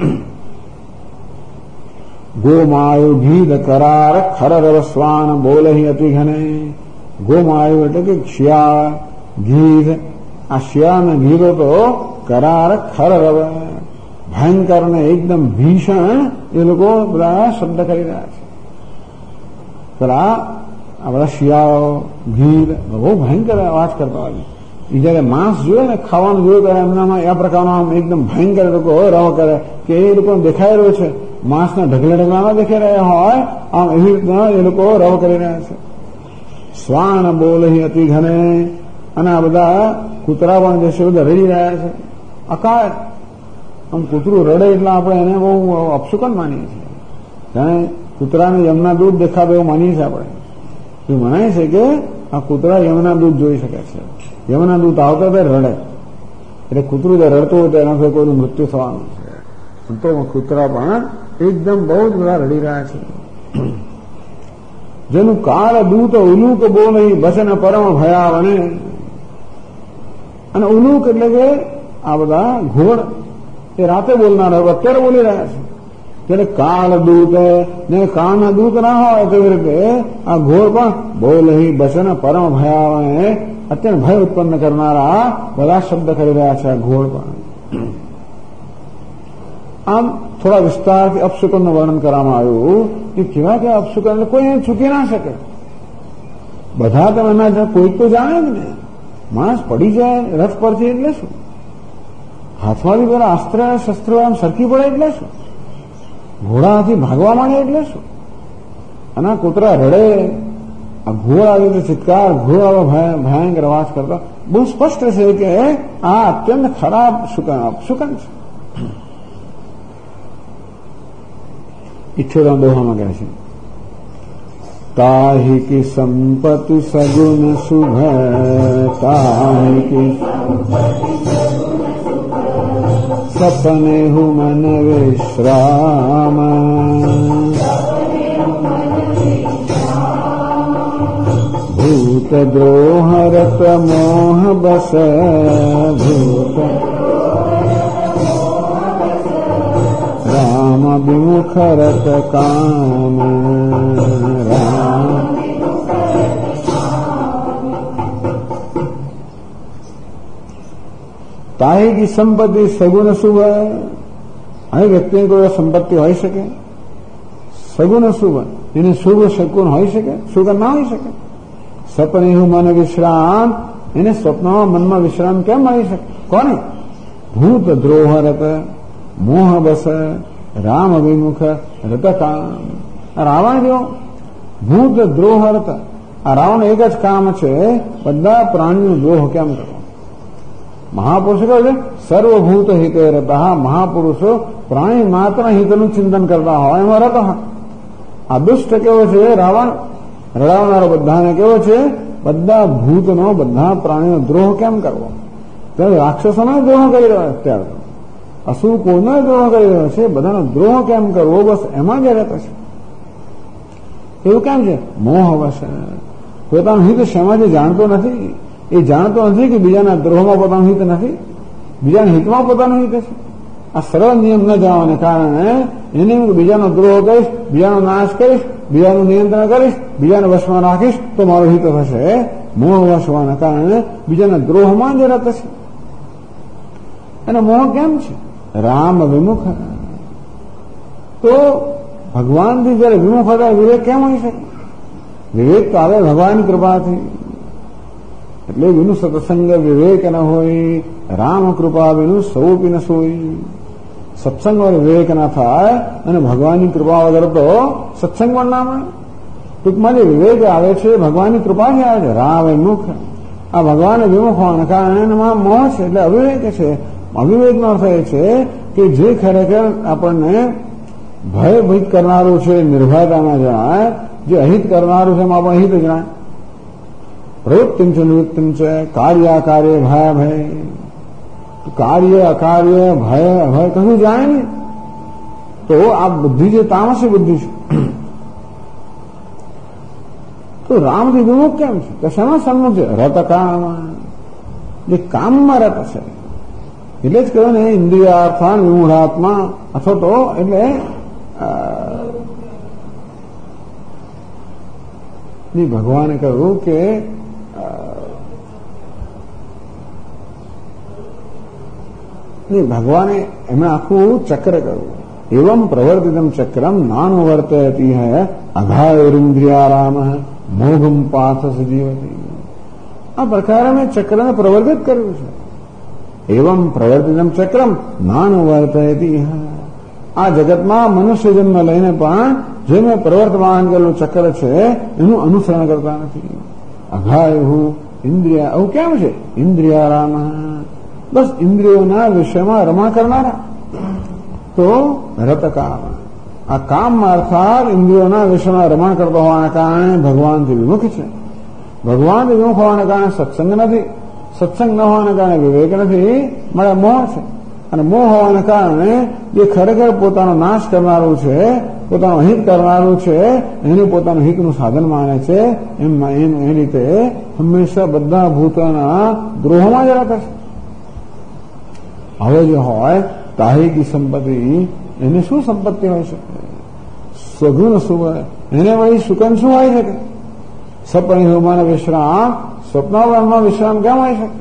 ગોમાયુ ગીધ કરાર ખર રવસ્વાન બોલહિ અતિ ઘને. ગોમાયુ એટલે કે શિયાળ, ગીધ. આ શિયાળ અને ગીધો તો કરાર ખર રવ ભયંકર ને એકદમ ભીષણ એ લોકો બધા શબ્દ કરી રહ્યા છે. પેલા આ બધા શિયાળો, ગીધ બહુ ભયંકર અવાજ કરતા હોય. એ જયારે માંસ જોયે ને ખાવાનું જોયું ત્યારે એમનામાં આ પ્રકારનો આમ એકદમ ભયંકર લોકો રવ કરે કે એ લોકો દેખાઈ રહ્યો છે, માંસના ઢગલા ઢગલામાં દેખાઈ રહ્યા હોય આમ એવી રીતના એ લોકો રવ કરી રહ્યા છે. શ્વાન બોલહિ અતિ ઘને. અને આ બધા કૂતરા પણ જે છે બધા રડી રહ્યા છે. અકાળ આમ કૂતરું રડે એટલે આપણે એને બહુ અપશુકન માનીએ છીએ. જાણે કૂતરાને યમના દૂધ દેખાવે એવું માનીએ છીએ આપણે. એવું મનાય છે કે આ કૂતરા યમના દૂધ જોઈ શકે છે. યમના દૂધ આવતા ત્યારે રડે એટલે કૂતરું જે રડતું હોય તેનાથી કોઈનું મૃત્યુ થવાનું છે. તો કૂતરા પણ એકદમ બહુ જ બધા રડી રહ્યા છે. જેનું કાળ દૂત ઉલુક બોલે બચન પરમ ભયાવને. અને ઉલુક એટલે કે આ બધા ઘોડ એ રાતે બોલનારા અત્યારે બોલી રહ્યા છે. ત્યારે કાળ દૂત ને કાળના દૂત ના હોય તેવી રીતે આ ઘોડ પણ બોલહિ બચન પરમ ભયાવને અત્યંત ભય ઉત્પન્ન કરનારા બધા શબ્દ કરી રહ્યા છે આ ઘોડ પણ. આમ થોડા વિસ્તારથી અપશુકનનું વર્ણન કરવામાં આવ્યું કે કેવા કેવા અપશુકન કોઈ ચૂકી ના શકે. બધા તો એના કોઈ તો જાણે જ ને માણસ પડી જાય રથ પરથી એટલે શું? હાથમાંથી પેલા અસ્ત્ર શસ્ત્રો આમ સરકી પડે એટલે શું? ઘોડાથી ભાગવા માંડે એટલે શું? અને કૂતરા રડે, આ ઘોડ આવી તો ચિત્કાર, ઘોડ આવો ભયંકર અવાજ કરતા બહુ સ્પષ્ટ છે કે આ અત્યંત ખરાબ શુકન છે. 78 દોહામાં કહે છે, ताहि की संपत्ति सगुण शुभ, ताहि की सपने हु मन विश्राम, भूत द्रोह रत मोह बस, भूत राम विमुख रत काम, राम ताही की संपत्ति सगुण शुभ. હવે વ્યક્તિની કોઈ સંપત્તિ હોઈ શકે સગુણ શુભ, એને શુભ શકુન હોઈ શકે, શુગન ના હોઈ શકે. સપને હું મન વિશ્રામ, એને સ્વપ્નમાં મનમાં વિશ્રામ કેમ મળી શકે? કોને? ભૂત દ્રોહ રત મોહ બસ, રામ વિમુખ રત કામ. રાવણ જો ભૂત દ્રોહ રત, આ રાવણ એક જ કામ છે, બધા પ્રાણીનો દ્રોહ કેમ કરવો. મહાપુરુષો કહે છે સર્વભૂત હિતે રતા, મહાપુરુષો પ્રાણી માત્ર હિતનું ચિંતન કરતા હોય એમાં રત. આ દુષ્ટ કેવો છે રાવણ, રડાવનારો બધાને કેવો છે, બધા ભૂતનો બધા પ્રાણીનો દ્રોહ કેમ કરવો. રાક્ષસોનો દ્રોહ કરી રહ્યો અત્યારે, અસુર કોઈનો દ્રોહ કરી રહ્યો છે, બધાનો દ્રોહ કેમ કરવો, બસ એમાં જ રહેતો છે. એવું કેમ છે? મોહ વશ, પોતાનું હિત શેમાંથી જાણતો નથી. એ જાણતો નથી કે બીજાના દ્રોહમાં પોતાનું હિત નથી, બીજાના હિતમાં પોતાનું હિત છે. આ સરળ નિયમ ન જવાને કારણે એને બીજાનો દ્રોહ કરીશ, બીજાનો નાશ કરીશ, બીજાનું નિયંત્રણ કરીશ, બીજાને વશમાં રાખીશ તો મારો હિત થશે. મોહ વશ હોવાના કારણે બીજાના દ્રોહમાં જ રત છે. અને મોહ કેમ છે? રામ વિમુખ. તો ભગવાનથી જયારે વિમુખ હતા વિવેક કેમ હોય શકે? વિવેક તો આવે ભગવાનની કૃપાથી. એટલે વિનું સત્સંગ વિવેક ન હોય, રામ કૃપા વિનું સૌપી ન સોઈ. સત્સંગ વગર વિવેક ના થાય અને ભગવાનની કૃપા વગર તો સત્સંગ પણ ના મળે. ટૂંકમાં જે વિવેક આવે છે ભગવાનની કૃપાથી આવે છે. રામ વિમુખ, આ ભગવાન વિમુખ હોવાના કારણે એમાં મોહ છે, એટલે અવિવેક છે. અવિવેકનો અર્થ એ છે કે જે ખરેખર આપણને ભયભીત કરનારું છે નિર્ભયતામાં જણાય, જે અહિત કરનારું છે એમાં આપણે હિત જણાય. પ્રવૃત્તિમ છે નિવૃત્તિમ છે, કાર્ય અકાર્ય ભય ભય, કાર્ય અકાર્ય ભય અભય કશું જાય નહીં. તો આ બુદ્ધિ જે તામસી બુદ્ધિ છે, તો રામથી વિમુખ કેમ છે? તો શેમાં સન્મુખ છે? રત કામ, જે કામમાં રત છે. એટલે જ કહ્યું ને ઇન્દ્રિયાર્થાન વિમૂઢાત્મા, અથવા તો એટલે ભગવાને કહ્યું કે ભગવાને એમણે આખું ચક્ર કર્યું. એવમ પ્રવર્તિતમ ચક્રમ નાનુવર્તયતી હૈ અઘાયુરિન્દ્રિયારામ મોઘમ પાથ સજીવતી. આ પ્રકારે મેં ચક્રને પ્રવર્તિત કર્યું છે. એવમ પ્રવર્તિતમ ચક્રમ નાનુવર્તયતી હૈ. આ જગતમાં મનુષ્ય જન્મ લઈને પણ જે મેં પ્રવર્તમાન કરેલું ચક્ર છે એનું અનુસરણ કરતા નથી. અઘાયુ ઇન્દ્રિયા, આવું કેમ છે? ઇન્દ્રિયારામ, બસ ઇન્દ્રિયોના વિષયમાં રમા કરનારા. તો રતકામ, આ કામમાં અર્થાત ઇન્દ્રિયોના વિષયમાં રમણ કરતો હોવાના કારણે ભગવાનથી વિમુખ છે. ભગવાનથી વિમુખ હોવાના કારણે સત્સંગ નથી, સત્સંગ ન હોવાના કારણે વિવેક નથી, મારા મોહ છે. અને મોહ હોવાના કારણે જે ખરેખર પોતાનો નાશ કરનારું છે, પોતાનું હિત કરનારું છે, એને પોતાનું હિતનું સાધન માને છે. એ રીતે હંમેશા બધા ભૂતોના દ્રોહમાં જ રહેતા છે. હવે જે હોય તાહિકી સંપત્તિ, એને શું સંપત્તિ હોય શકે? સગુણ શુભ, એને વળી સુકન શું હોય શકે? સપને હુમાન વિશ્રામ, સ્વપ્નમાં વિશ્રામ કેમ હોય શકે?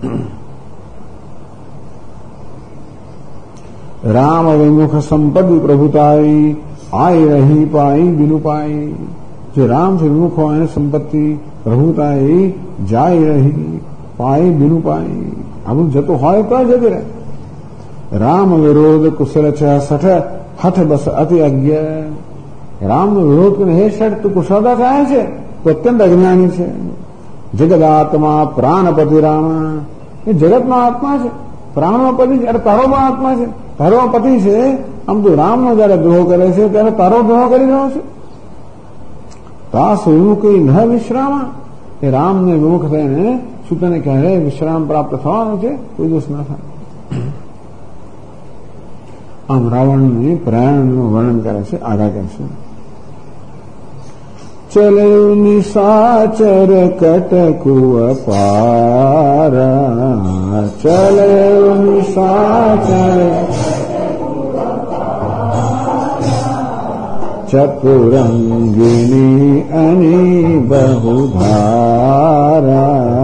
રામ વિમુખ સંપત્તિ પ્રભુતાઈ, આઈ રહી પાઈ બિનુ પાઈ. જે રામથી વિમુખ હોય એને સંપત્તિ પ્રભુતાઈ જાય રહી, पाई बिनु पाई अब जतो होय तो जग रहे राम विरोध कुशल 66 हठ बस अति अज्ञ राम નો વિરોધ કરીને હે શટ તું કુશળતા ચાહે છે તો અત્યંત અજ્ઞાની છે જગદાત્મા પ્રાણપતિ રામ એ જગતનો આત્મા છે પ્રાણનો પતિ છે અરે તારો પણ આત્મા છે તારો પતિ છે આમ તું રામનો જયારે દ્રોહ કરે છે ત્યારે તારો દ્રોહ કરી રહ્યો છે તાસ વિમુખ ન વિશ્રામા એ રામને વિમુખ થઈને શું તને ક્યારે વિશ્રામ પ્રાપ્ત થવાનું છે કોઈ દોષ ના થાય આમ રાવણને પ્રયાણનું વર્ણન કરે છે આગળ કહે છે ચલે નિશાચર કટકુવ પાર ચલે નિશાચર ચતુરંગિની અનિ બહુધારા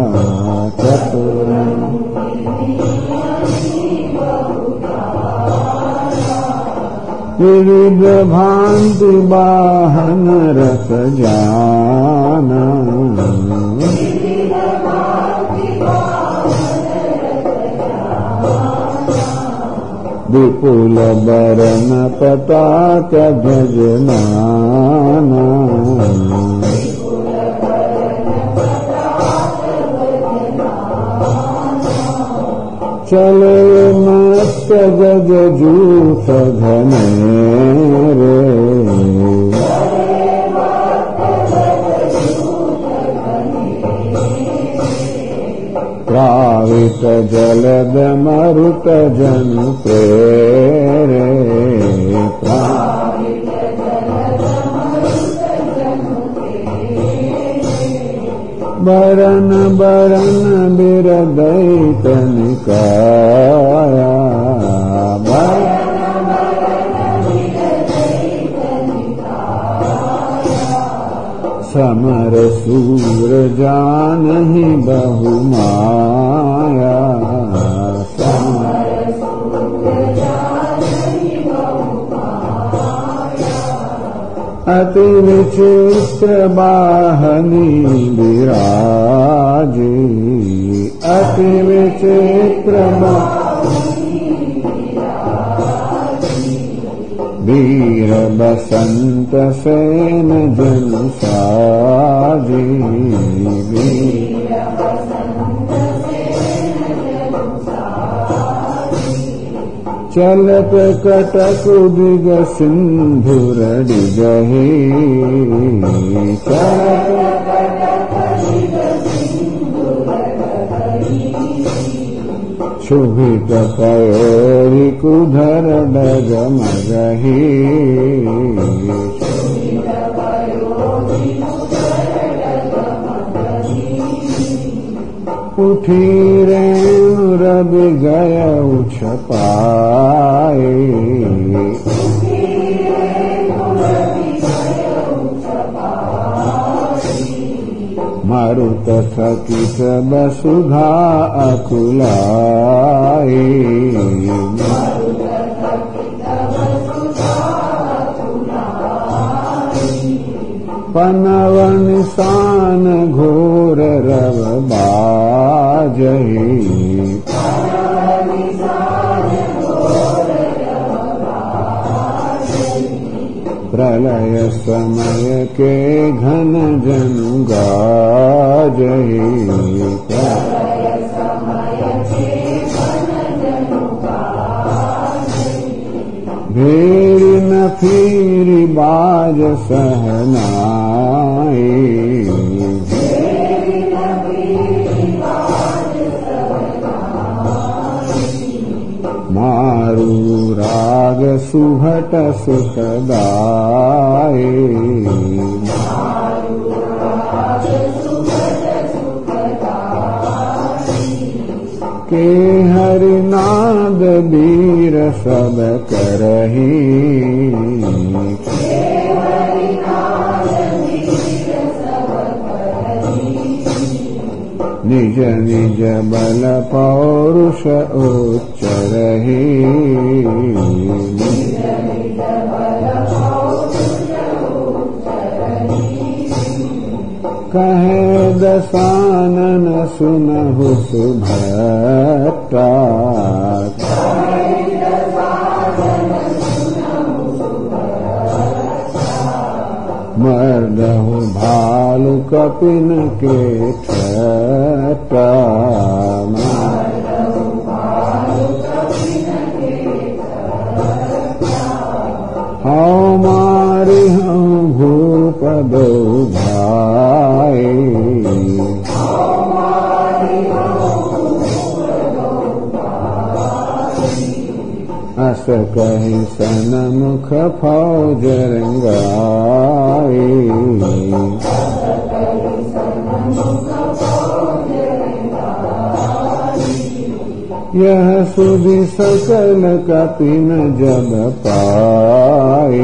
विविध भांति बाहन रस जाना विपुल बरन पताक भजनाना चले मस्त गज जूथ घने रे प्रावित जलद मरुत जन प्रेरे बरन बरन बिरदैत निकाया समर सूर जानहि बहुमाया अति विचित्र बाहनी विराजी अति विचित्र वीर बसंत सेन जन साजी चलत कटक दिग सिंधुर डिगहि शुभित पयोरि कुधर डगमगहि उठी रेणु रवि गय उछपाए मारुत थकित बसुधा अकुलाए पनवन सान घोर रव बाजहि प्रलय समय के घन जन गाजहि भीर न फिरी बाज सहनाई मारू राग सुहट सुखदाई के हरिनाद वीर सब करही निज निज बल पौरुष उच्चरहि कहे દશાનન સુનહુ સુભટ્ટા મર્દહુ ભાલુ કપિન કે ઠટ્ટા हमारी हम भूपद भाई अस कहीं सनमुख फौज रंगाई यह सुधि सकल कपिन जब पाई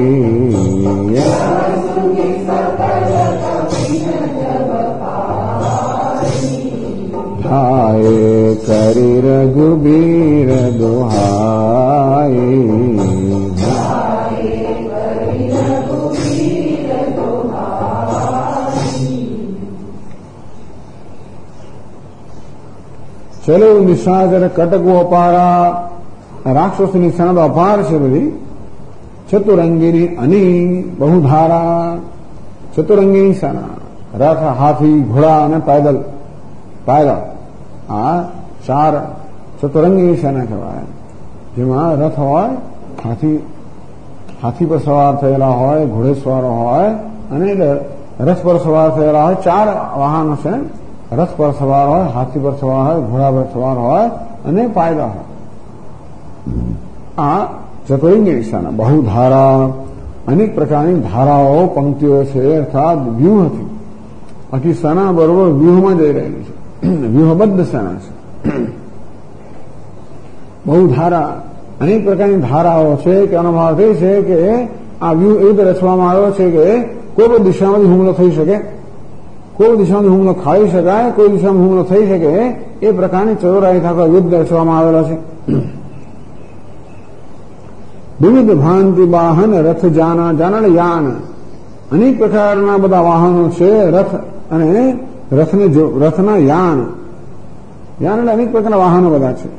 धाये करि रघुबीर दुहाई ચલો નિશાચર કટકો અપારા રાક્ષસની સનદ અપાર છે બધી ચતુરંગીની અની બહુધારા ચતુરંગીની સેના રથ હાથી ઘોડા અને પાયદલ આ ચાર ચતુરંગીની સેના કહેવાય જેમાં રથ હોય હાથી પર સવાર થયેલા હોય ઘોડેસવારો હોય અને રથ પર સવાર થયેલા હોય ચાર વાહનો છે રથ પર સવાર હોય હાથી પર સવાર હોય ઘોડા પર સવાર હોય અને પાયદા હોય આ ચતુરંગી સેના બહુધારા અનેક પ્રકારની ધારાઓ પંક્તિઓ છે અર્થાત વ્યૂહથી આખી સેના બરોબર વ્યૂહમાં જઈ રહેલી છે વ્યૂહબદ્ધ સેના છે બહુધારા અનેક પ્રકારની ધારાઓ છે કે આનો ભાવ એ છે કે આ વ્યૂહ એવી રીતે રચવામાં આવ્યો છે કે કોઈ પણ દિશામાંથી હુમલો થઈ શકે કોઈ દિશામાંથી હુમલો ખાઈ શકાય કોઈ દિશામાં હુમલો થઈ શકે એ પ્રકારની ચતુરાઈ આખો યુદ્ધ રચવામાં આવેલો છે વિવિધ ભાંતિ વાહન રથ જાનણ યાન અનેક પ્રકારના બધા વાહનો છે રથ અને રથના યાન એટલે અનેક પ્રકારના વાહનો બધા છે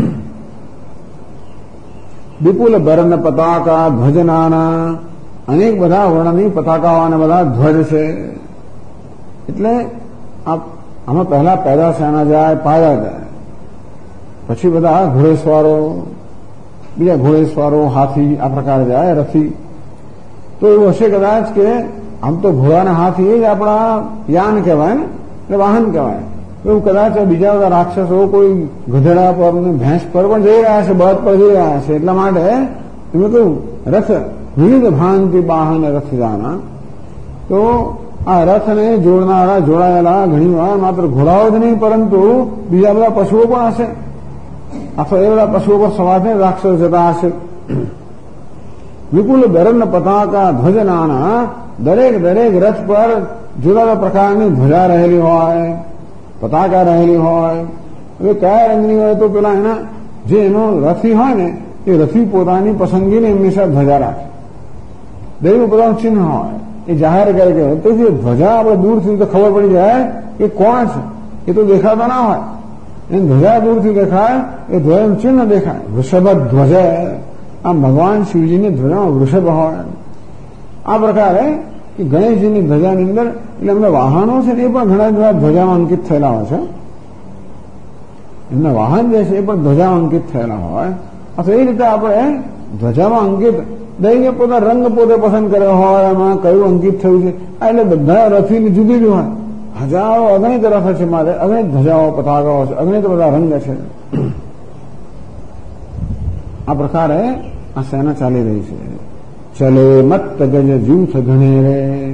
વિપુલ બર્ન પતાકા ધ્વજનાના અનેક બધા વર્ણની પતાકાઓ અને બધા ધ્વજ છે એટલે આમાં પહેલા પેદા સેના જાય પાયા જાય પછી બધા ઘોડેસવારો બીજા ઘોડેસવારો હાથી આ પ્રકારે જાય રથી તો એવું હશે કદાચ કે આમ તો ઘોડાના હાથી એ જ આપણા યાન કહેવાય ને એટલે વાહન કહેવાય એવું કદાચ બીજા બધા રાક્ષસો કોઈ ગધેડા પર ભેંસ પર પણ જઈ રહ્યા છે બળદ પર જઈ રહ્યા છે એટલા માટે એમાં કહ્યું રથ વિવિધ ભાંતિ વાહન રથ જાના તો આ રથને જોડાયેલા ઘણી વાર માત્ર ઘોડાઓ જ નહીં પરંતુ બીજા બધા પશુઓ પણ હશે અથવા એ બધા પશુઓ પર સવાર થઈને રાક્ષસ જતા હશે વિપુલ બરન પતાકા ધ્વજનાના દરેક રથ પર જુદા જુદા પ્રકારની ધ્વજા રહેલી હોય પતાકા રહેલી હોય હવે કયા રંગની હોય તો પેલા એના જે એનો રથી હોય ને એ રથી પોતાની પસંદગીને હંમેશા ધ્વજા રાખે દરેક પોતાનું ચિહ્ન હોય એ જાહેર કરે કે તેથી ધ્વજા આપણે દૂરથી તો ખબર પડી જાય કે કોણ છે એ તો દેખાતા ના હોય એને ધ્વજા દૂરથી દેખાય એ ધ્વજાનું ચિહ્ન દેખાય વૃષભ ધ્વજ આમ ભગવાન શિવજીની ધ્વજામાં વૃષભ હોય આ પ્રકારે કે ગણેશજીની ધ્વજાની અંદર એટલે એમના વાહનો છે એ પણ ઘણા બધા ધ્વજામાં અંકિત થયેલા હોય છે એમના વાહન જે છે એ પણ ધ્વજામાં અંકિત થયેલા હોય અથવા એ રીતે આપણે ધ્વજામાં અંકિત દરેકે પોતા રંગ પોતે પસંદ કર્યો હોય એમાં કયું અંકિત થયું છે એટલે બધા રથીની જુદી જ હોય હજારો અગણિત રથ છે મારે અગણિત ધજાઓ પતાકાઓ છે અગણિત બધા રંગ છે આ પ્રકારે આ સેના ચાલી રહી છે ચલે મત્ત ગજ જૂથ ગણેરે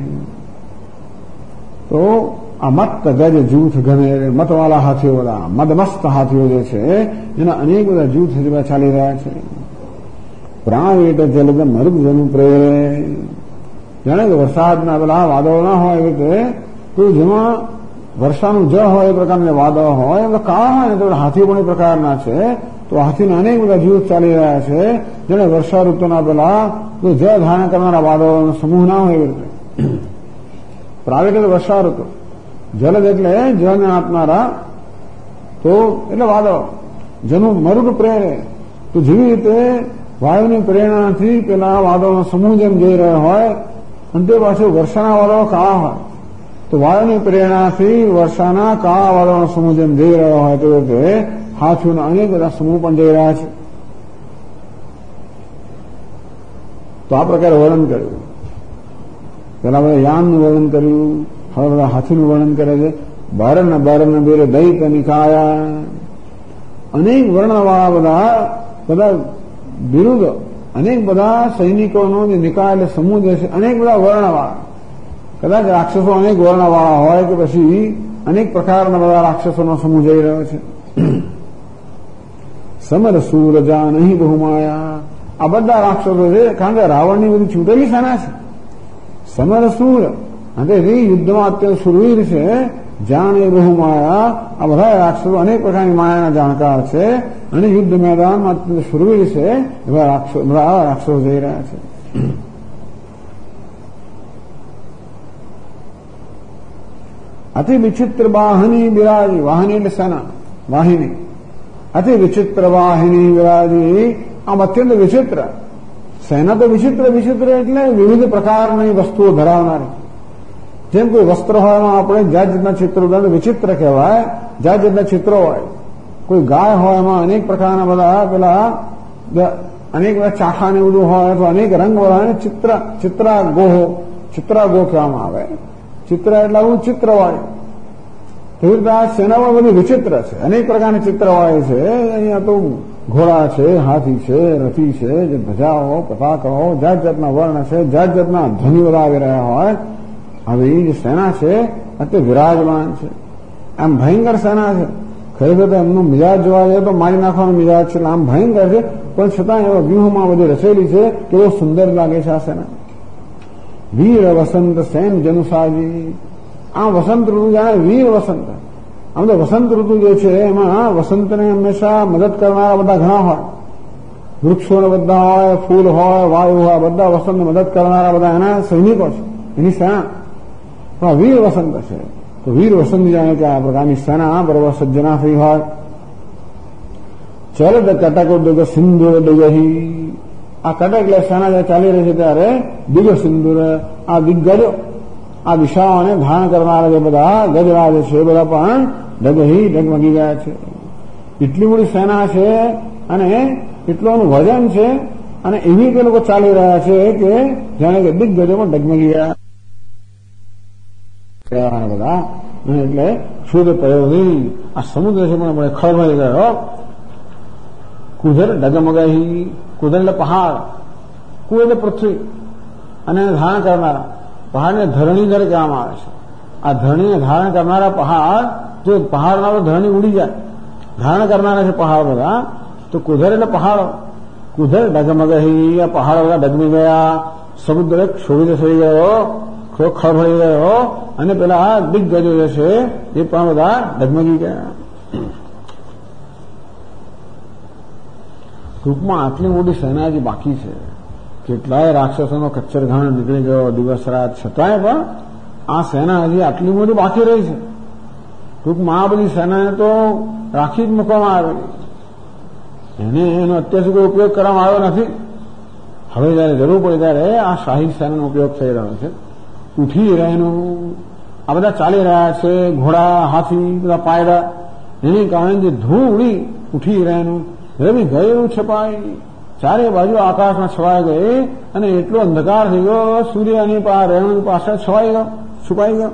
તો આ મત્ત ગજ જૂથ ગણેરે મતવાળા હાથીઓ બધા મદમસ્ત હાથીઓ જે છે એના અનેક બધા જૂથ ચાલી રહ્યા છે પ્રાવેટ જલદ મરુદજનું પ્રેરે જાણે કે વરસાદના પેલા વાદળો ના હોય એવી રીતે તો જેમાં વર્ષાનું જ હોય એ પ્રકારના વાદળો હોય એટલે કાળા હોય ને તો હાથી પણ એ પ્રકારના છે તો હાથીના અનેક બધા જૂથ ચાલી રહ્યા છે જેને વર્ષા ઋતુના પેલા તો જ ધારણ કરનારા વાદળોનો સમૂહ ના હોય એવી રીતે પ્રાવેટ એટલે વર્ષા ઋતુ જલદ એટલે જળને આપનારા, તો એટલે વાદળ. જેનું મરુડ પ્રેરે, તો જેવી રીતે વાયુની પ્રેરણાથી પેલા વાદળનો સમૂહ જેમ જઈ રહ્યો હોય અને તે પાછું વર્ષાના વાદળો કાળા હોય, તો વાયુની પ્રેરણાથી વર્ષાના કાળા વાદળનો સમૂહ જેમ જઈ રહ્યો હોય તો રીતે હાથીઓના અનેક બધા સમૂહ પણ જઈ રહ્યા છે. તો આ પ્રકારે વર્ણન કર્યું. પેલા બધા યાનનું વર્ણન કર્યું, હવે બધા હાથીનું વર્ણન કરે છે. બારન બેરે દૈત નિકાયા, અનેક વર્ણવાળા બધા બિરુદ, અનેક બધા સૈનિકોનો જે નિકાય એટલે સમૂહ જે છે, અનેક બધા વર્ણવાળા. કદાચ રાક્ષસો અનેક વર્ણવાળા હોય કે પછી અનેક પ્રકારના બધા રાક્ષસોનો સમૂહ જઈ રહ્યો છે. સમર સૂરજા નહીં બહુમાયા, આ બધા રાક્ષસો છે, કારણ કે રાવણની બધી છૂટેલી સેના છે. સમર સૂર અને યુદ્ધમાં અત્યંત સુરવીર છે. જાણે બહુમાયા, આ બધા રાક્ષસો અનેક પ્રકારની માયાના જાણકાર છે અને યુદ્ધ મેદાનમાં અત્યંત સુરવીર છે. એવા રાક્ષસો જઈ રહ્યા છે. અતિ વિચિત્ર વાહિની બિરાજી, વાહિની એટલે સેના, વાહિની. અતિ વિચિત્ર વાહિની બિરાજી, આમ અત્યંત વિચિત્ર સેના. તો વિચિત્ર એટલે વિવિધ પ્રકારની વસ્તુઓ ધરાવનારી. જેમ કોઈ વસ્ત્ર હોય એમાં આપણે જાત જાતના ચિત્રો, વિચિત્ર કહેવાય. જાત જાતના ચિત્રો હોય. કોઈ ગાય હોય એમાં અનેક પ્રકારના બધા પેલા અનેક બધા ચાખા ને બધું હોય, તો અનેક રંગ વાળા ચિત્રાગો કહેવામાં આવે. ચિત્ર એટલે આવું ચિત્ર હોય. એવી રીતે આ સેનામાં બધી વિચિત્ર છે, અનેક પ્રકારની ચિત્ર હોય છે. અહીંયા તો ઘોડા છે, હાથી છે, રથી છે, જે ધજાઓ, પતાકાઓ, જાત જાતના વર્ણ છે, જાત જાતના ધ્વનિ બધા આવી રહ્યા હોય. હવે જે સેના છે તે વિરાજમાન છે. આમ ભયંકર સેના છે. ખરેખર તો એમનો મિજાજ જોવા જાય તો મારી નાખવાનો મિજાજ છે. આમ ભયંકર છે, પણ છતાં એવા વ્યૂહમાં બધી રચેલી છે કે બહુ સુંદર લાગે છે આ સેના. વીર વસંત સેન જનુસાજી, આ વસંત ઋતુ જાણે વીર વસંત. આમ તો વસંત ઋતુ જે છે એમાં વસંતને હંમેશા મદદ કરનારા બધા ઘણા હોય. વૃક્ષોને બધા હોય, ફૂલ હોય, વાયુ હોય, બધા વસંતને મદદ કરનારા બધા એના સૈનિકો છે, એની સેના. પણ વીર વસંત છે, તો વીર વસંત જાણે કે આ પ્રકારની સેના બરોબર સજ્જના થઈ હોય. ચરદ કટક ડગ સિંદુર ડગહી, આ કટક એટલે સેના જે ચાલી રહી છે ત્યારે દિગ સિંદુર, આ દિગ્ગજો, આ દિશાઓને ધારણ કરનારા જે બધા ગજરાજ છે એ બધા પણ ડગહી ડગમગી ગયા છે. એટલી મોટી સેના છે અને એટલું વજન છે અને એવી રીતે લોકો ચાલી રહ્યા છે કે જાણે કે દિગ્ગજો પણ ડગમગી ગયા બધા. એટલે શુદ્ધ પ્રયોગી આ સમુદ્ર છે પણ ખળભળી ગયો. કુદર ડગમગાહી, કુદર એટલે પહાડ, કુ એટલે પૃથ્વી અને ધારણ કરનારા. પહાડને ધરણીધર કહેવામાં આવે છે. આ ધરણીને ધારણ કરનારા પહાડ, જો પહાડના તો ધરણી ઉડી જાય, ધારણ કરનારા છે પહાડ બધા. તો કુદર એટલે પહાડો. કુદર ડગમગહી, આ પહાડો બધા ડગમી ગયા. સમુદ્ર ક્ષોભિત થઈ ગયો, ખળભળી ગયો અને પેલા દિગ્ગજો જે છે એ પણ બધા ડગમગી ગયા. ટૂંકમાં આટલી મોટી સેના જે બાકી છે, કેટલાય રાક્ષસોનો કચ્છરઘાણ નીકળી ગયો દિવસ રાત, છતાંય પણ આ સેના હજી આટલી મોટી બાકી રહી છે. ટૂંકમાં આ બધી સેનાને તો રાખી જ મૂકવામાં આવેલી, એનો અત્યાર સુધી ઉપયોગ કરવામાં આવ્યો નથી. હવે જયારે જરૂર પડે ત્યારે આ શાહી સેનાનો ઉપયોગ થઈ રહ્યો છે. ઉઠી રહેનું, આ બધા ચાલી રહ્યા છે, ઘોડા, હાથી, બધા પાયડા, એની કારણે જે ધૂળ ઉડી ઉઠી રહેનું, રવિ ગયું છપાઈ, ચારે બાજુ આકાશમાં છવાઈ ગઈ અને એટલો અંધકાર થઈ ગયો, સૂર્યની રેણુ પાસે છવાઈ ગયો, છુપાઈ ગયો.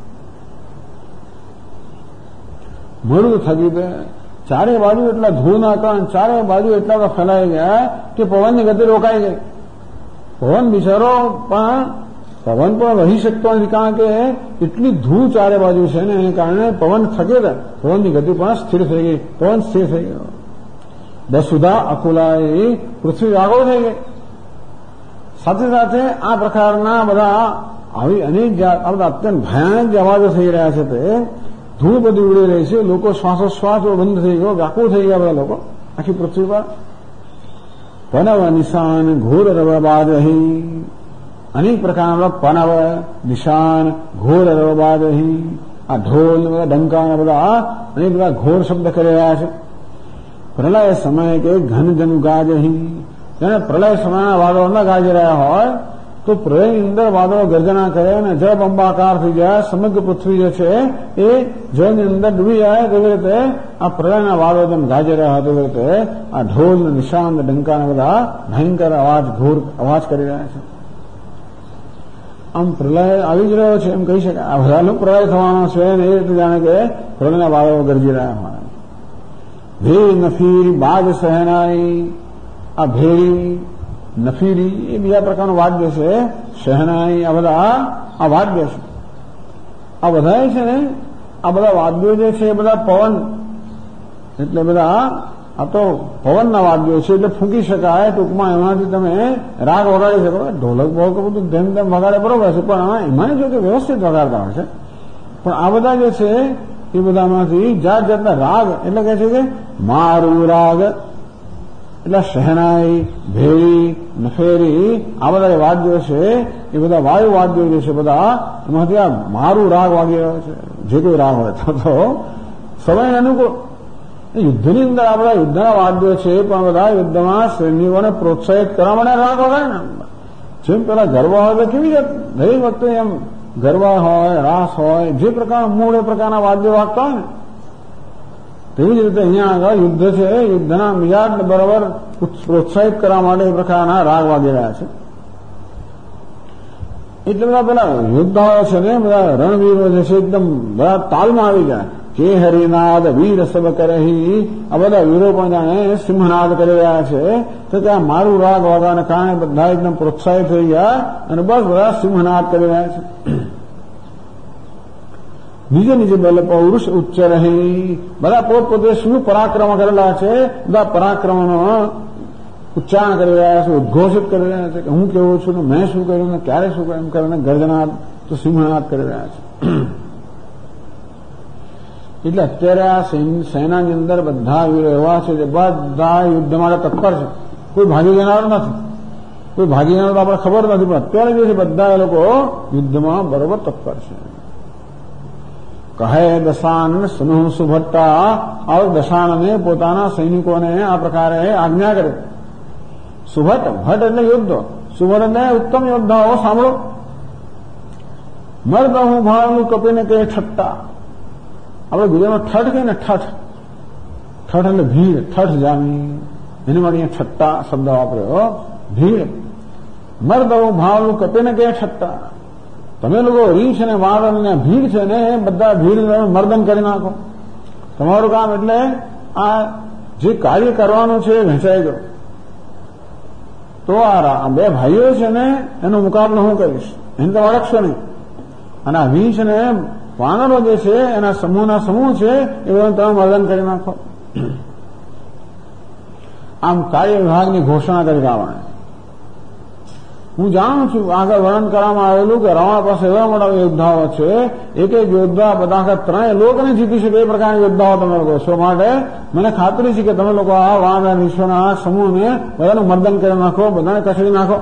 મળું થકી દે, ચારે બાજુ એટલા ધૂળના કારણે ચારે બાજુ એટલા ફેલાઈ ગયા કે પવનની ગતિ રોકાઈ ગઈ. પવન બિચારો પવન પણ વહી શકતો નથી, કારણ કે એટલી ધૂળ ચારે બાજુ છે ને એને કારણે પવન થકે દે, પવનની ગતિ પણ સ્થિર થઈ ગઈ, પવન સ્થિર થઈ ગયો. વસુધા અકુલાઈ, પૃથ્વી આગળ થઈ ગઈ. સાથે સાથે આ પ્રકારના બધા આવી અનેક બધા અત્યંત ભયાનક જે અવાજો થઈ રહ્યા છે, તે ધૂળ બધી ઉડી રહી છે, લોકો શ્વાસોશ્વાસ બંધ થઈ ગયો, વ્યાકુળ થઈ ગયા બધા લોકો આખી પૃથ્વી પર. પનવ નિશાન ઘોર રવબાદહી, અનેક પ્રકારના પનવ નિશાન ઘોર રવબાદહી, આ ઢોલ ને બધા ડંકા ને બધા અને બધા ઘોર શબ્દ કરી રહ્યા છે. પ્રલય સમય કે ઘન જન ગાજહી, જેને પ્રલય સમયના વાદળો ન ગાજી રહ્યા હોય તો પ્રલયની અંદર વાદળો ગર્જના કરે અને જળ બંબાકાર થઈ જાય, સમગ્ર પૃથ્વી જે છે એ જળની અંદર ડૂબી જાય. તેવી રીતે આ પ્રલયના વાદળો જેમ ગાજી રહ્યા હોય તેવી રીતે આ ઢોલ ને નિશાન ને ડંકા ને બધા ભયંકર ઘોર અવાજ કરી રહ્યા છે. આમ પ્રલય આવી જ રહ્યો છે એમ કહી શકાય. આ બધાનું પ્રલય થવાનો છે ને એ રીતે જાણે કે પ્રલયના વાદળો ગરજી રહ્યા હોય. ભેરી નફીરી બાજ શહેનાઈ, આ ભેરી નફીરી એ બીજા પ્રકારનું વાદ્ય છે. શહેનાઈ આ બધા આ વાદ્ય છે. આ બધા છે ને આ બધા વાદ્યો જે છે એ બધા પવન એટલે બધા આ તો પવનના વાદ્યો છે એટલે ફૂંકી શકાય. ટૂંકમાં એમાંથી તમે રાગ વગાડી શકો. ઢોલક બહોક બધું ધેમ ધેમ વગાડે બરોબર છે, પણ એમાં જો કે વ્યવસ્થિત વગાડતા હોય છે. પણ આ બધા જે છે એ બધામાંથી જાત જાતના રાગ એટલે કહે છે કે મારું રાગ એટલે શહેનાઈ, ભેળી, નફેરી આ બધા વાદ્યો છે એ બધા વાયુ વાદ્યો જે છે બધા એમાંથી આ મારું રાગ વાગી રહ્યો છે. જે કોઈ રાગ હોય તો સમય અનુકૂળ યુદ્ધની અંદર આ બધા યુદ્ધના વાદ્યો છે પણ બધા યુદ્ધમાં સૈનિકોને પ્રોત્સાહિત કરવા માટે રાગ વગાડે ને. જેમ પેલા ગરબા હોય તો કેવી રીતે દરેક વખતે એમ ગરબા હોય, રાસ હોય, જે પ્રકાર મૂળ એ પ્રકારના વાદ્યો વાગતા હોય ને તેવી જ રીતે અહીંયા આગળ યુદ્ધ છે, યુદ્ધના મિજાજને બરાબર પ્રોત્સાહિત કરવા માટે એ પ્રકારના રાગ વાગી રહ્યા છે. એટલે બધા પેલા યોદ્ધાઓ છે ને બધા રણવીરો જે છે એકદમ બધા તાલમાં આવી જાય. કે હરિનાદ વીર સબ કરહી, આ બધા વીરો પણ જાણે સિંહનાદ કરી રહ્યા છે. તો ત્યાં મારું રાગ વાગવાને કારણે બધા એકદમ પ્રોત્સાહિત થઈ ગયા અને બસ બધા સિંહનાદ કરી રહ્યા છે. નીજે નીજે બલ પૌરુષ ઉચ્ચ રહી, બધા પોતપોતે શું પરાક્રમ કરેલા છે બધા પરાક્રમનો ઉચ્ચારણ કરી રહ્યા છે, ઉદ્ઘોષિત કરી રહ્યા છે કે હું કેવું છું ને મેં શું કર્યું ને ક્યારે શું કર્યું એમ કરીને ગર્જનાદ તો સિંહનાદ કરી રહ્યા છે. એટલે અત્યારે આ સેનાની અંદર બધા વીરો એવા છે જે બધા યુદ્ધ માટે તત્પર છે. કોઈ ભાગી જનાર નથી, કોઈ ભાગી જનાર તો આપણે ખબર નથી, પણ અત્યારે જે છે બધા લોકો યુદ્ધમાં બરોબર તત્પર છે. કહે દશાન સ્નુહ સુભટ્ટા, આ દશાનને પોતાના સૈનિકોને આ પ્રકારે આજ્ઞા કરે. સુભટ્ટ ભટ્ટ એટલે યુદ્ધ, સુભટ્ટ એટલે ઉત્તમ યોદ્ધાઓ સાંભળો. મર્દ હું ભાવનું કપીને કહે ઠટ્ટા, આપણે ગુજરાતમાં ઠઠ કહીએ ને ઠઠ, ઠઠ એટલે ભીડ, ઠઠ જામી એની માટે અહીંયા ઠટ્ટા શબ્દ વાપર્યો. ભીડ મર્દ હું ભાવનું કપીને કહે ઠટ્ટા, તમે લોકો રીંછ ને વાળ અને ભીડ છે ને એ બધા ભીડ મર્દન કરી નાખો. તમારું કામ એટલે આ જે કાર્ય કરવાનું છે એ વહેંચાઈ ગયો. તો આ બે ભાઈઓ છે ને એનો મુકાબલો હું કરીશ, એને તો અડકશો નહીં. અને આ રીંછ ને વાનરો જે છે એના સમૂહના સમૂહ છે એ બધા તમે મર્દન કરી નાખો. આમ કાર્ય વિભાગની ઘોષણા કરી રાવણે. હું જાણું છું આગળ વર્ણન કરવામાં આવેલું કે રાવણ પાસે એવા મોટા યોદ્ધાઓ છે, એક એક યોદ્ધા બધા ત્રણેય લોકોને જીતી શકે એ પ્રકારના યોદ્ધાઓ તમે લોકો છો. માટે મને ખાતરી છે કે તમે લોકો આ વાનર વિશ્વના સમૂહને બધાનું મર્દન કરી નાખો, બધાને કચડી નાખો.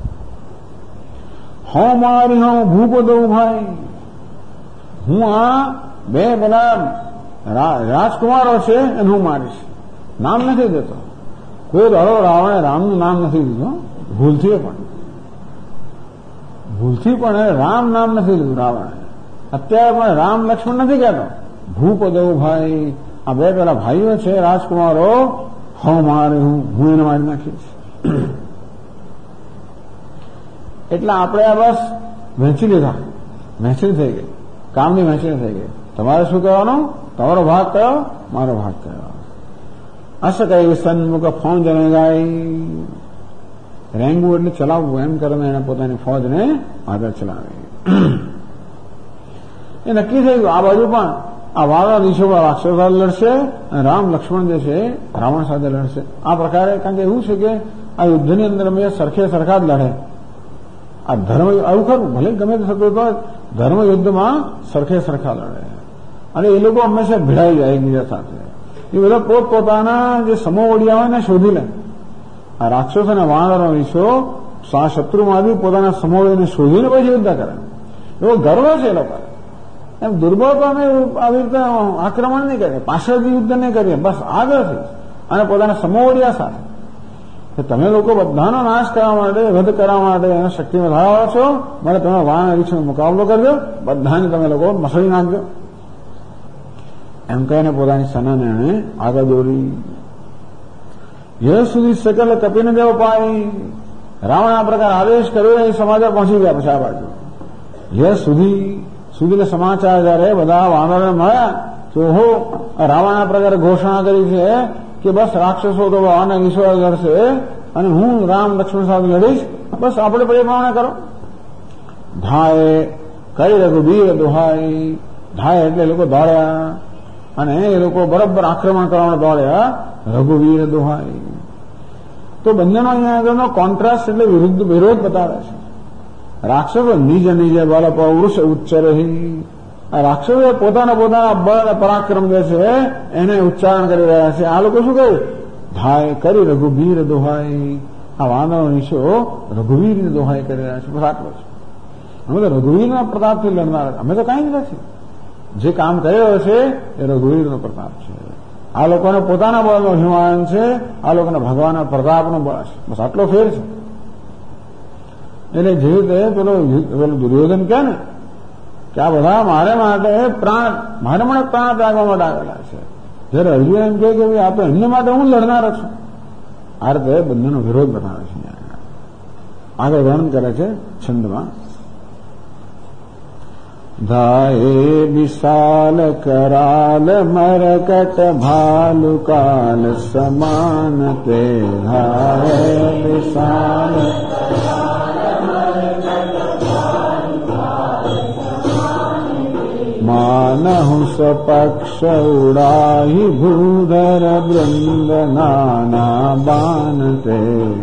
હું મારી હું ભૂપ દઉં ભાઈ, હું આ બે બધા રાજકુમારો છે એને હું મારીશ. નામ નથી દેતો કોઈ દાડો રાવણે રામનું નામ નથી દીધું, ભૂલથી પણ રામ નામ નથી લીધું રાવણે. અત્યારે પણ રામ લક્ષ્મણ નથી કહેતો, ભૂપ દઉં ભાઈ. આ બે પેલા ભાઈઓ છે રાજકુમારો, હું મારે હું એને મારી નાખીશ. એટલે આપણે આ બસ વહેંચી લીધા, વહેંચણી થઈ ગઈ, કામની વહેંચણી થઈ ગઈ. તમારે શું કહેવાનું, તમારો ભાગ કયો, મારો ભાગ કયો. અસ કઈ સન્મુખ ફોજ ગાય, રેંગવું એટલે ચલાવવું એમ કરીને એને પોતાની ફોજને આગળ ચલાવી. એ નક્કી થઈ ગયું આ બાજુ પણ આ વાળા દિશો રાક્ષસો સાથે લડશે અને રામ લક્ષ્મણ જે છે રાવણ સાથે લડશે. આ પ્રકારે કારણ કે એવું છે કે આ યુદ્ધની અંદર અમે સરખે સરખા જ લડે. આ ધર્મ આવું ખરું ભલે ગમે તે થતું તો ધર્મ યુદ્ધમાં સરખે સરખા લડે અને એ લોકો હંમેશા ભીડાઈ જાય એકબીજા સાથે. એ બધા પોતપોતાના જે સમોવડિયા હોય ને શોધી લે. આ રાક્ષસો અને વાનરો વિશો શત્રુમાંથી પોતાના સમોવડીને શોધીને પછી યુદ્ધ કરે. એવો ગર્વ છે એ લોકો. એમ દુર્બળતાને આવી રીતે આક્રમણ નહીં કરીએ, પાછળથી યુદ્ધ નહીં કરીએ, બસ આગળથી અને પોતાના સમોવડિયા સાથે કે તમે લોકો બધાનો નાશ કરવા માટે, વધ કરવા માટે એના શક્તિ વધારવા છો, માટે તમે વાણ રીછનો મુકાબલો કરજો, બધાને તમે લોકો મસળી નાખજો. એમ કહીને પોતાની સેનાને એણે આગળ દોરી. યહ સુધી સકલ કપીને દેવ પાઈ, રાવણ આ પ્રકાર આદેશ કર્યો એ સમાચાર પહોંચી ગયા. પછી આ બાજુ યહ સુધી સમાચાર જયારે બધા વાનરોને મળ્યા તો રાવણ આ પ્રકારે ઘોષણા કરી છે કે બસ રાક્ષસો તો આને વિશ્વાસ કરશે અને હું રામ લક્ષ્મણ સાથે લડીશ, બસ આપણે પ્રમાણે કરો. ધાય કરી રઘુબીર દોહાઈ, ધાય એટલે લોકો દોડ્યા અને એ લોકો બરાબર આક્રમણ કરવા દોડ્યા. રઘુવીર દોહાઈ તો બંનેનો અહીંયા આગળનો કોન્ટ્રાસ્ટ એટલે વિરોધ બતાવે છે. રાક્ષસો નિજ નિજ બળ પૌરુષ ઉચ્ચરહી, રાક્ષસો પોતાના બળ પરાક્રમ જે છે એને ઉચ્ચારણ કરી રહ્યા છે. આ લોકો શું કહ્યું? ધાય કરી રઘુવીર દોહાઈ, આ વાનરો નીચો રઘુવીરની દોહાઈ કરી રહ્યા છે. બસ આટલો છે. અમે તો રઘુવીરના પ્રતાપથી લડનાર, અમે તો કાંઈ જ નથી. જે કામ કરી રહ્યો છે એ રઘુવીરનો પ્રતાપ છે. આ લોકોને પોતાના બળનો અભિમાન છે, આ લોકોને ભગવાનના પ્રતાપનો બળ છે. બસ આટલો ફેર છે. એટલે જે રીતે પેલો દુર્યોધન કહે ને કે આ બધા મારે માટે પ્રાણ ત્યાગવા માટે આવેલા છે, જયારે અર્જુન એમ કહે કે ભાઈ આપણે એમને માટે હું લડનાર છું. આ રીતે બંનેનો વિરોધ બનાવે છે. આગળ વર્ણન કરે છે છંદમાં. ધાયે વિશાલ કરાલ મરકટ ભાલુ કાલ સમાન તે, ધાયે વિશાલ માનહુ સપક્ષ ઉડાહી ભૂધર વૃંદ નાના બાન તે,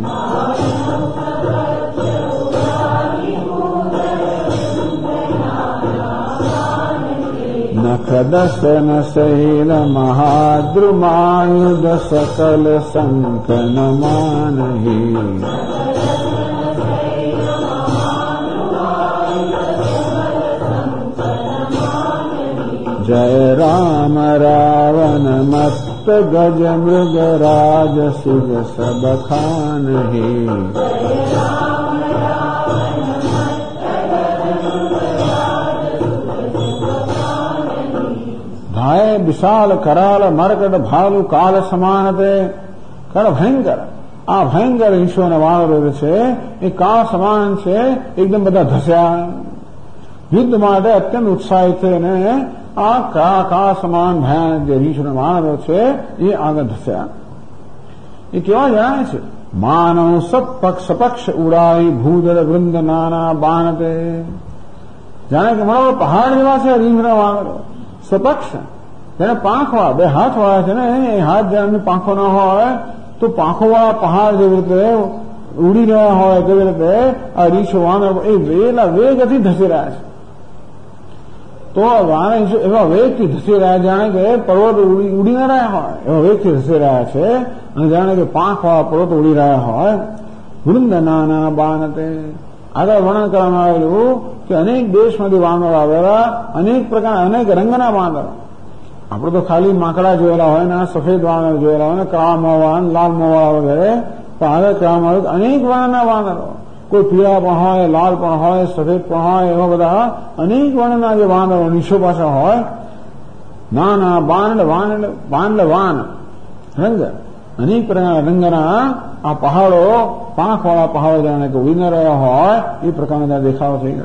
નખ દસન શૈલ મહાદ્રુમાયુધ સકલ સંકન માનહી, જય રામ રાવણ મસ્ત ગજ મૃગ રાજ સિજ સબ ખાનહી, ધાય વિશાલ કરાલ મરકટ ભાલુ કાલ સમાન તે, કર ભયંકર, આ ભયંકર ઈંશોના વાનરો છે એ કાળ સમાન છે, એકદમ બધા ધસ્યા. યુદ્ધ માટે અત્યંત ઉત્સાહિત થઈને આ કાળ સમાન ભયાનક જે ઈંશોના વાનરો છે એ આગળ ધસ્યા. એ કેવા જણાય છે? માનવ સપક્ષ ઉડાઈ ભૂધર વૃંદ નાના બાણતે, જાણે કે મારો પહાડ જેવા છે રીંગણા વાનરો. સપક્ષ તેને પાંખવાળા, બે હાથ વાળા છે ને, એ હાથ જેની પાંખો ના હોય તો પાંખો વાળા પહાડ જેવી રીતે ઉડી રહ્યા હોય તેવી રીતે આ રીંછો વાનર એ વેગથી ધસી રહ્યા છે. તો વાનર એવા વેગથી ધસી રહ્યા જાણે કે પર્વત ઉડી ના રહ્યા હોય એવા વેગથી ધસી રહ્યા છે, અને જાણે કે પાંખવાળા પર્વત ઉડી રહ્યા હોય. વૃંદ નાના બાનતે, આગળ વર્ણન કરવામાં આવેલું કે અનેક દેશમાંથી વાનરો આવેલા, અનેક પ્રકાર અનેક રંગના વાનરો. આપણે તો ખાલી માકડા જોયેલા હોય ને સફેદ વાનર જોયેલા હોય ને, કાળા મોવા લાલ મોવા વગેરે, તો આગળ કહેવામાં આવ્યું અનેક વર્ણના વાનરો, કોઈ પીળા પણ હોય, લાલ પણ હોય, સફેદ પણ હોય, એવા બધા અનેક વર્ણના જે વાનરો નીચો પાછા હોય. નાના વાન રંગ, અનેક પ્રકારના રંગના આ પહાડો, પાંખવાળા પહાડો જાણે કે ઉડી ન રહ્યા હોય એ પ્રકારનો ત્યાં દેખાવ થઈ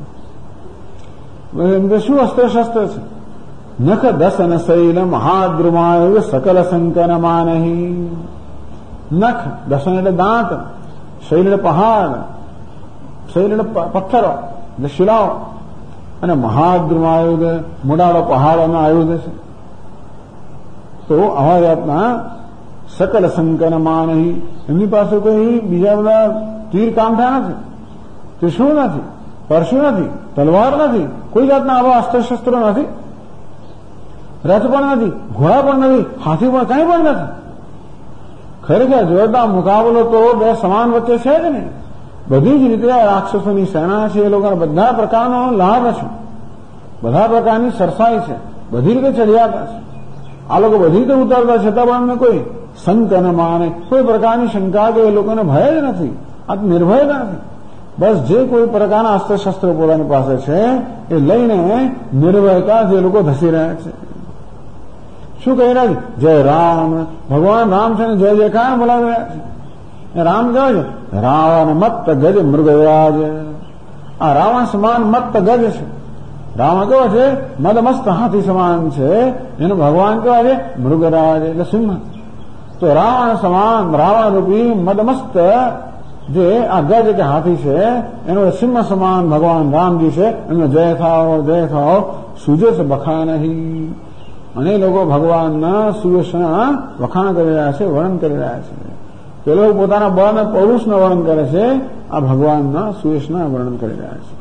ગયો. શું અસ્ત્ર શસ્ત્ર છે? નખ દસન શૈલ મહાદ્રુમાય સકલ સંકન માનહી, નખ દસન એટલે દાંત, શૈલ એટલે પહાડ, શૈલ એટલે પથ્થરો એટલે શિલાઓ, અને મહાદ્રુમાયુધ મોડાળો પહાડોના આયુધ છે. તો આવા જાતના સકલ સંકન માનહી, એમની પાસે કોઈ બીજા બધા તીર કામઠા નથી, ત્રિશૂળ નથી, પરશુ નથી, તલવાર નથી, કોઈ જાતના આવા અસ્ત્ર શસ્ત્રો નથી, રથ પણ નથી, ઘોડા પણ નથી, હાથી પણ કંઈ પણ નથી. ખરેખર જોરદાર મુકાબલો તો બે સમાન વચ્ચે છે જ ને. બધી જ રીતે રાક્ષસોની સેના છે, એ લોકોને બધા પ્રકારનો લાભ છે. બધા પ્રકારની સરસાઈ છે, બધી રીતે ચડિયાતા છે. આ લોકો બધી રીતે ઉતારતા છતાં પણ અમને કોઈ શંક ન માને, કોઈ પ્રકારની શંકા કે એ લોકોને ભય જ નથી, આત્મનિર્ભયતા નથી. બસ જે કોઈ પ્રકારના અસ્ત્રશસ્ત્રો પોતાની પાસે છે એ લઈને નિર્ભયતાથી એ લોકો ધસી રહ્યા છે. શું કહી રહ્યા છે? જય રામ. ભગવાન રામ છે ને જય જયકાર બોલાવી રહ્યા છે. રામ કહે છે રાવણ મત્ત ગજ મૃગરાજ. આ રાવણ સમાન મત્ત ગજ છે. રાવણ કેવો છે? મદમસ્ત હાથી સમાન છે. એનું ભગવાન કેવા છે? મૃગરાજ એટલે સિંહ. તો રાવણ સમાન રાવણ રૂપી મદમસ્ત જે આ ગજ કે હાથી છે એનો સિંહ સમાન ભગવાન રામજી છે. એનો જય થાઓ સુજસ બખા નહીં. અને લોકો ભગવાનના સુયશના વખાણ કરી રહ્યા છે, વર્ણન કરી રહ્યા છે. પેલો પોતાના બળ અને પૌરુષનું વર્ણન કરે છે, આ ભગવાનના સુયશના વર્ણન કરી રહ્યા છે.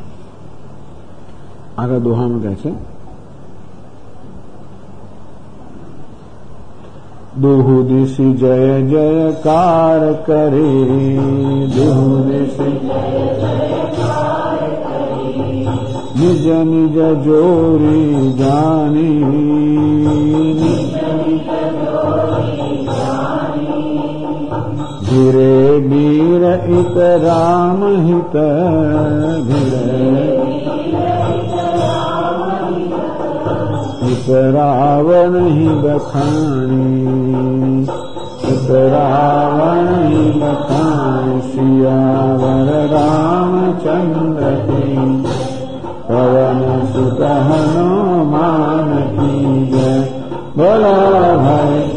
આગળ દોહામાં કહે છે દુહુ દિશી જય જયકાર કરી, દુહુ દિશી નિજ નિજ જોરી જાની, ધીરે બીર ઇત રામ હિત, ધીરે ઇત રાવણ હિ બખાણી, ઇત રાવણ હિ બખાણી. સિયાવર રામચંદ્ર કી પવન સુત હનુમાન કી જય. બોલો ભાઈ.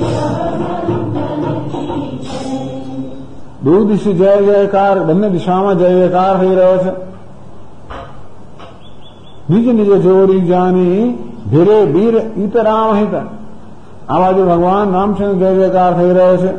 દુ દિશી જય જયકાર, બંને દિશામાં જય જયકાર થઈ રહ્યો છે. નિજ નિજ જોરી જાની, ધીરે બીર ઈત રામ હિત. આ બાજુ ભગવાન રામચંદ્ર જય જયકાર થઈ રહ્યો છે.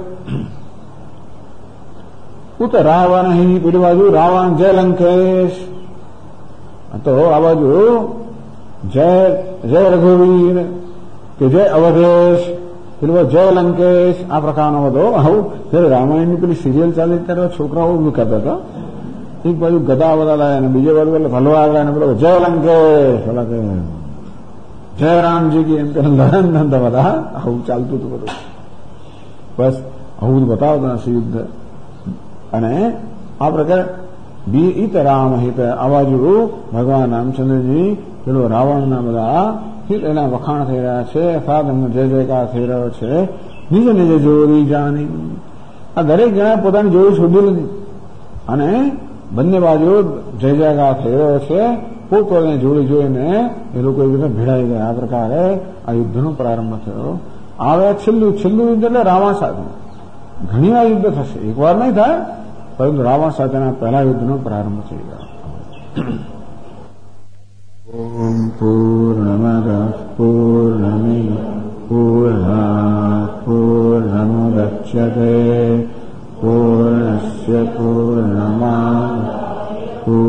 ઉત રાવણ હિ, પેલી બાજુ રાવણ જય લંકેશ. તો આ બાજુ જય જય રઘુવીર કે જય અવધેશ, પેલું જય લંકેશ. આ પ્રકારનો બધો આવું જયારે રામાયણની પેલી સિરિયલ ચાલી ત્યારે છોકરાઓ બી કરતા હતા. એક બાજુ ગદા બધા લાયા અને બીજે બાજુ એટલે ભલવાર લાયા ને પેલો જય લંકેશ, પેલા કે જય રામજી કી એમ કે લડન બધા આવું ચાલતું હતું બધું. બસ આવું બતાવતા યુદ્ધ. અને આ પ્રકારે બી ઈત રામ હિત. આ બાજુ ભગવાન રામચંદ્રજી પેલો રાવણના બધા એના વખાણ થઈ રહ્યા છે, અર્થાત એમનો જય જયકાર થઈ રહ્યો છે. નિજ નિજ જોડી જાણી. આ દરેક જણા પોતાની જોડી શોધી લીધી અને બંને બાજુ જય જયકાર થઈ રહ્યો છે. પોતાની જોડી જોઈને એ લોકો એક રીતે ભેળાઈ ગયા. આ પ્રકારે આ યુદ્ધનો પ્રારંભ થયો. આવે છેલ્લું યુદ્ધ એટલે રાવણ સાથે. ઘણી વાર યુદ્ધ થશે, એકવાર નહીં થાય, પરંતુ રાવણ સાથેના પહેલા યુદ્ધનો પ્રારંભ થઈ ગયો. ઓમ પૂર્ણમદ પૂર્ણમિદ પૂર્ણાત પૂર્ણમુદચ્યતે પૂર્ણસ્ય પૂર્ણમાદાય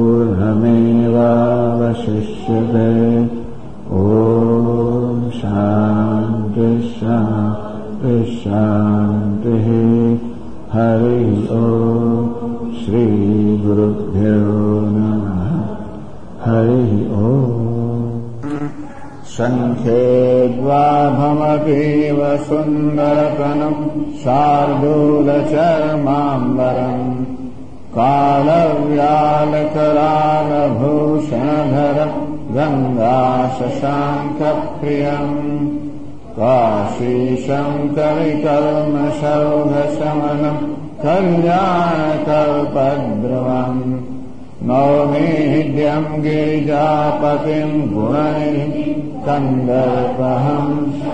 પૂર્ણમેવાવશિષ્યતે. ઓમ શાંતિ શાંતિ શાંતિ. હરિ ઓમ. શ્રી ગુરુભ્યો નમઃ. હરિ ઓમ. શંખેદ્વાભમપીવ સુંદરતનમ શાર્દૂલચર્મામ્બરમ કાલવ્યાલકરાલભૂષણધર ગંગાશશાંખપ્રિયમ કાશીશં કવિકલ્મષૌઘશમનમ કલ્યાણકલ્પદ્રુવમ નૌમિહ્યમ ગિરિજાપતિમ ગુણનિધિમ કંદર્પહં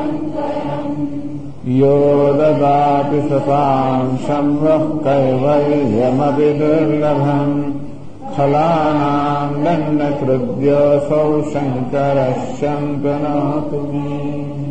યો દદાતિ સતાં શંવઃ કૈવલ્યમપि દુર્લભં ખલાનાં દંડકૃદ્યોऽસૌ શંકરः શંકનાતુ મે.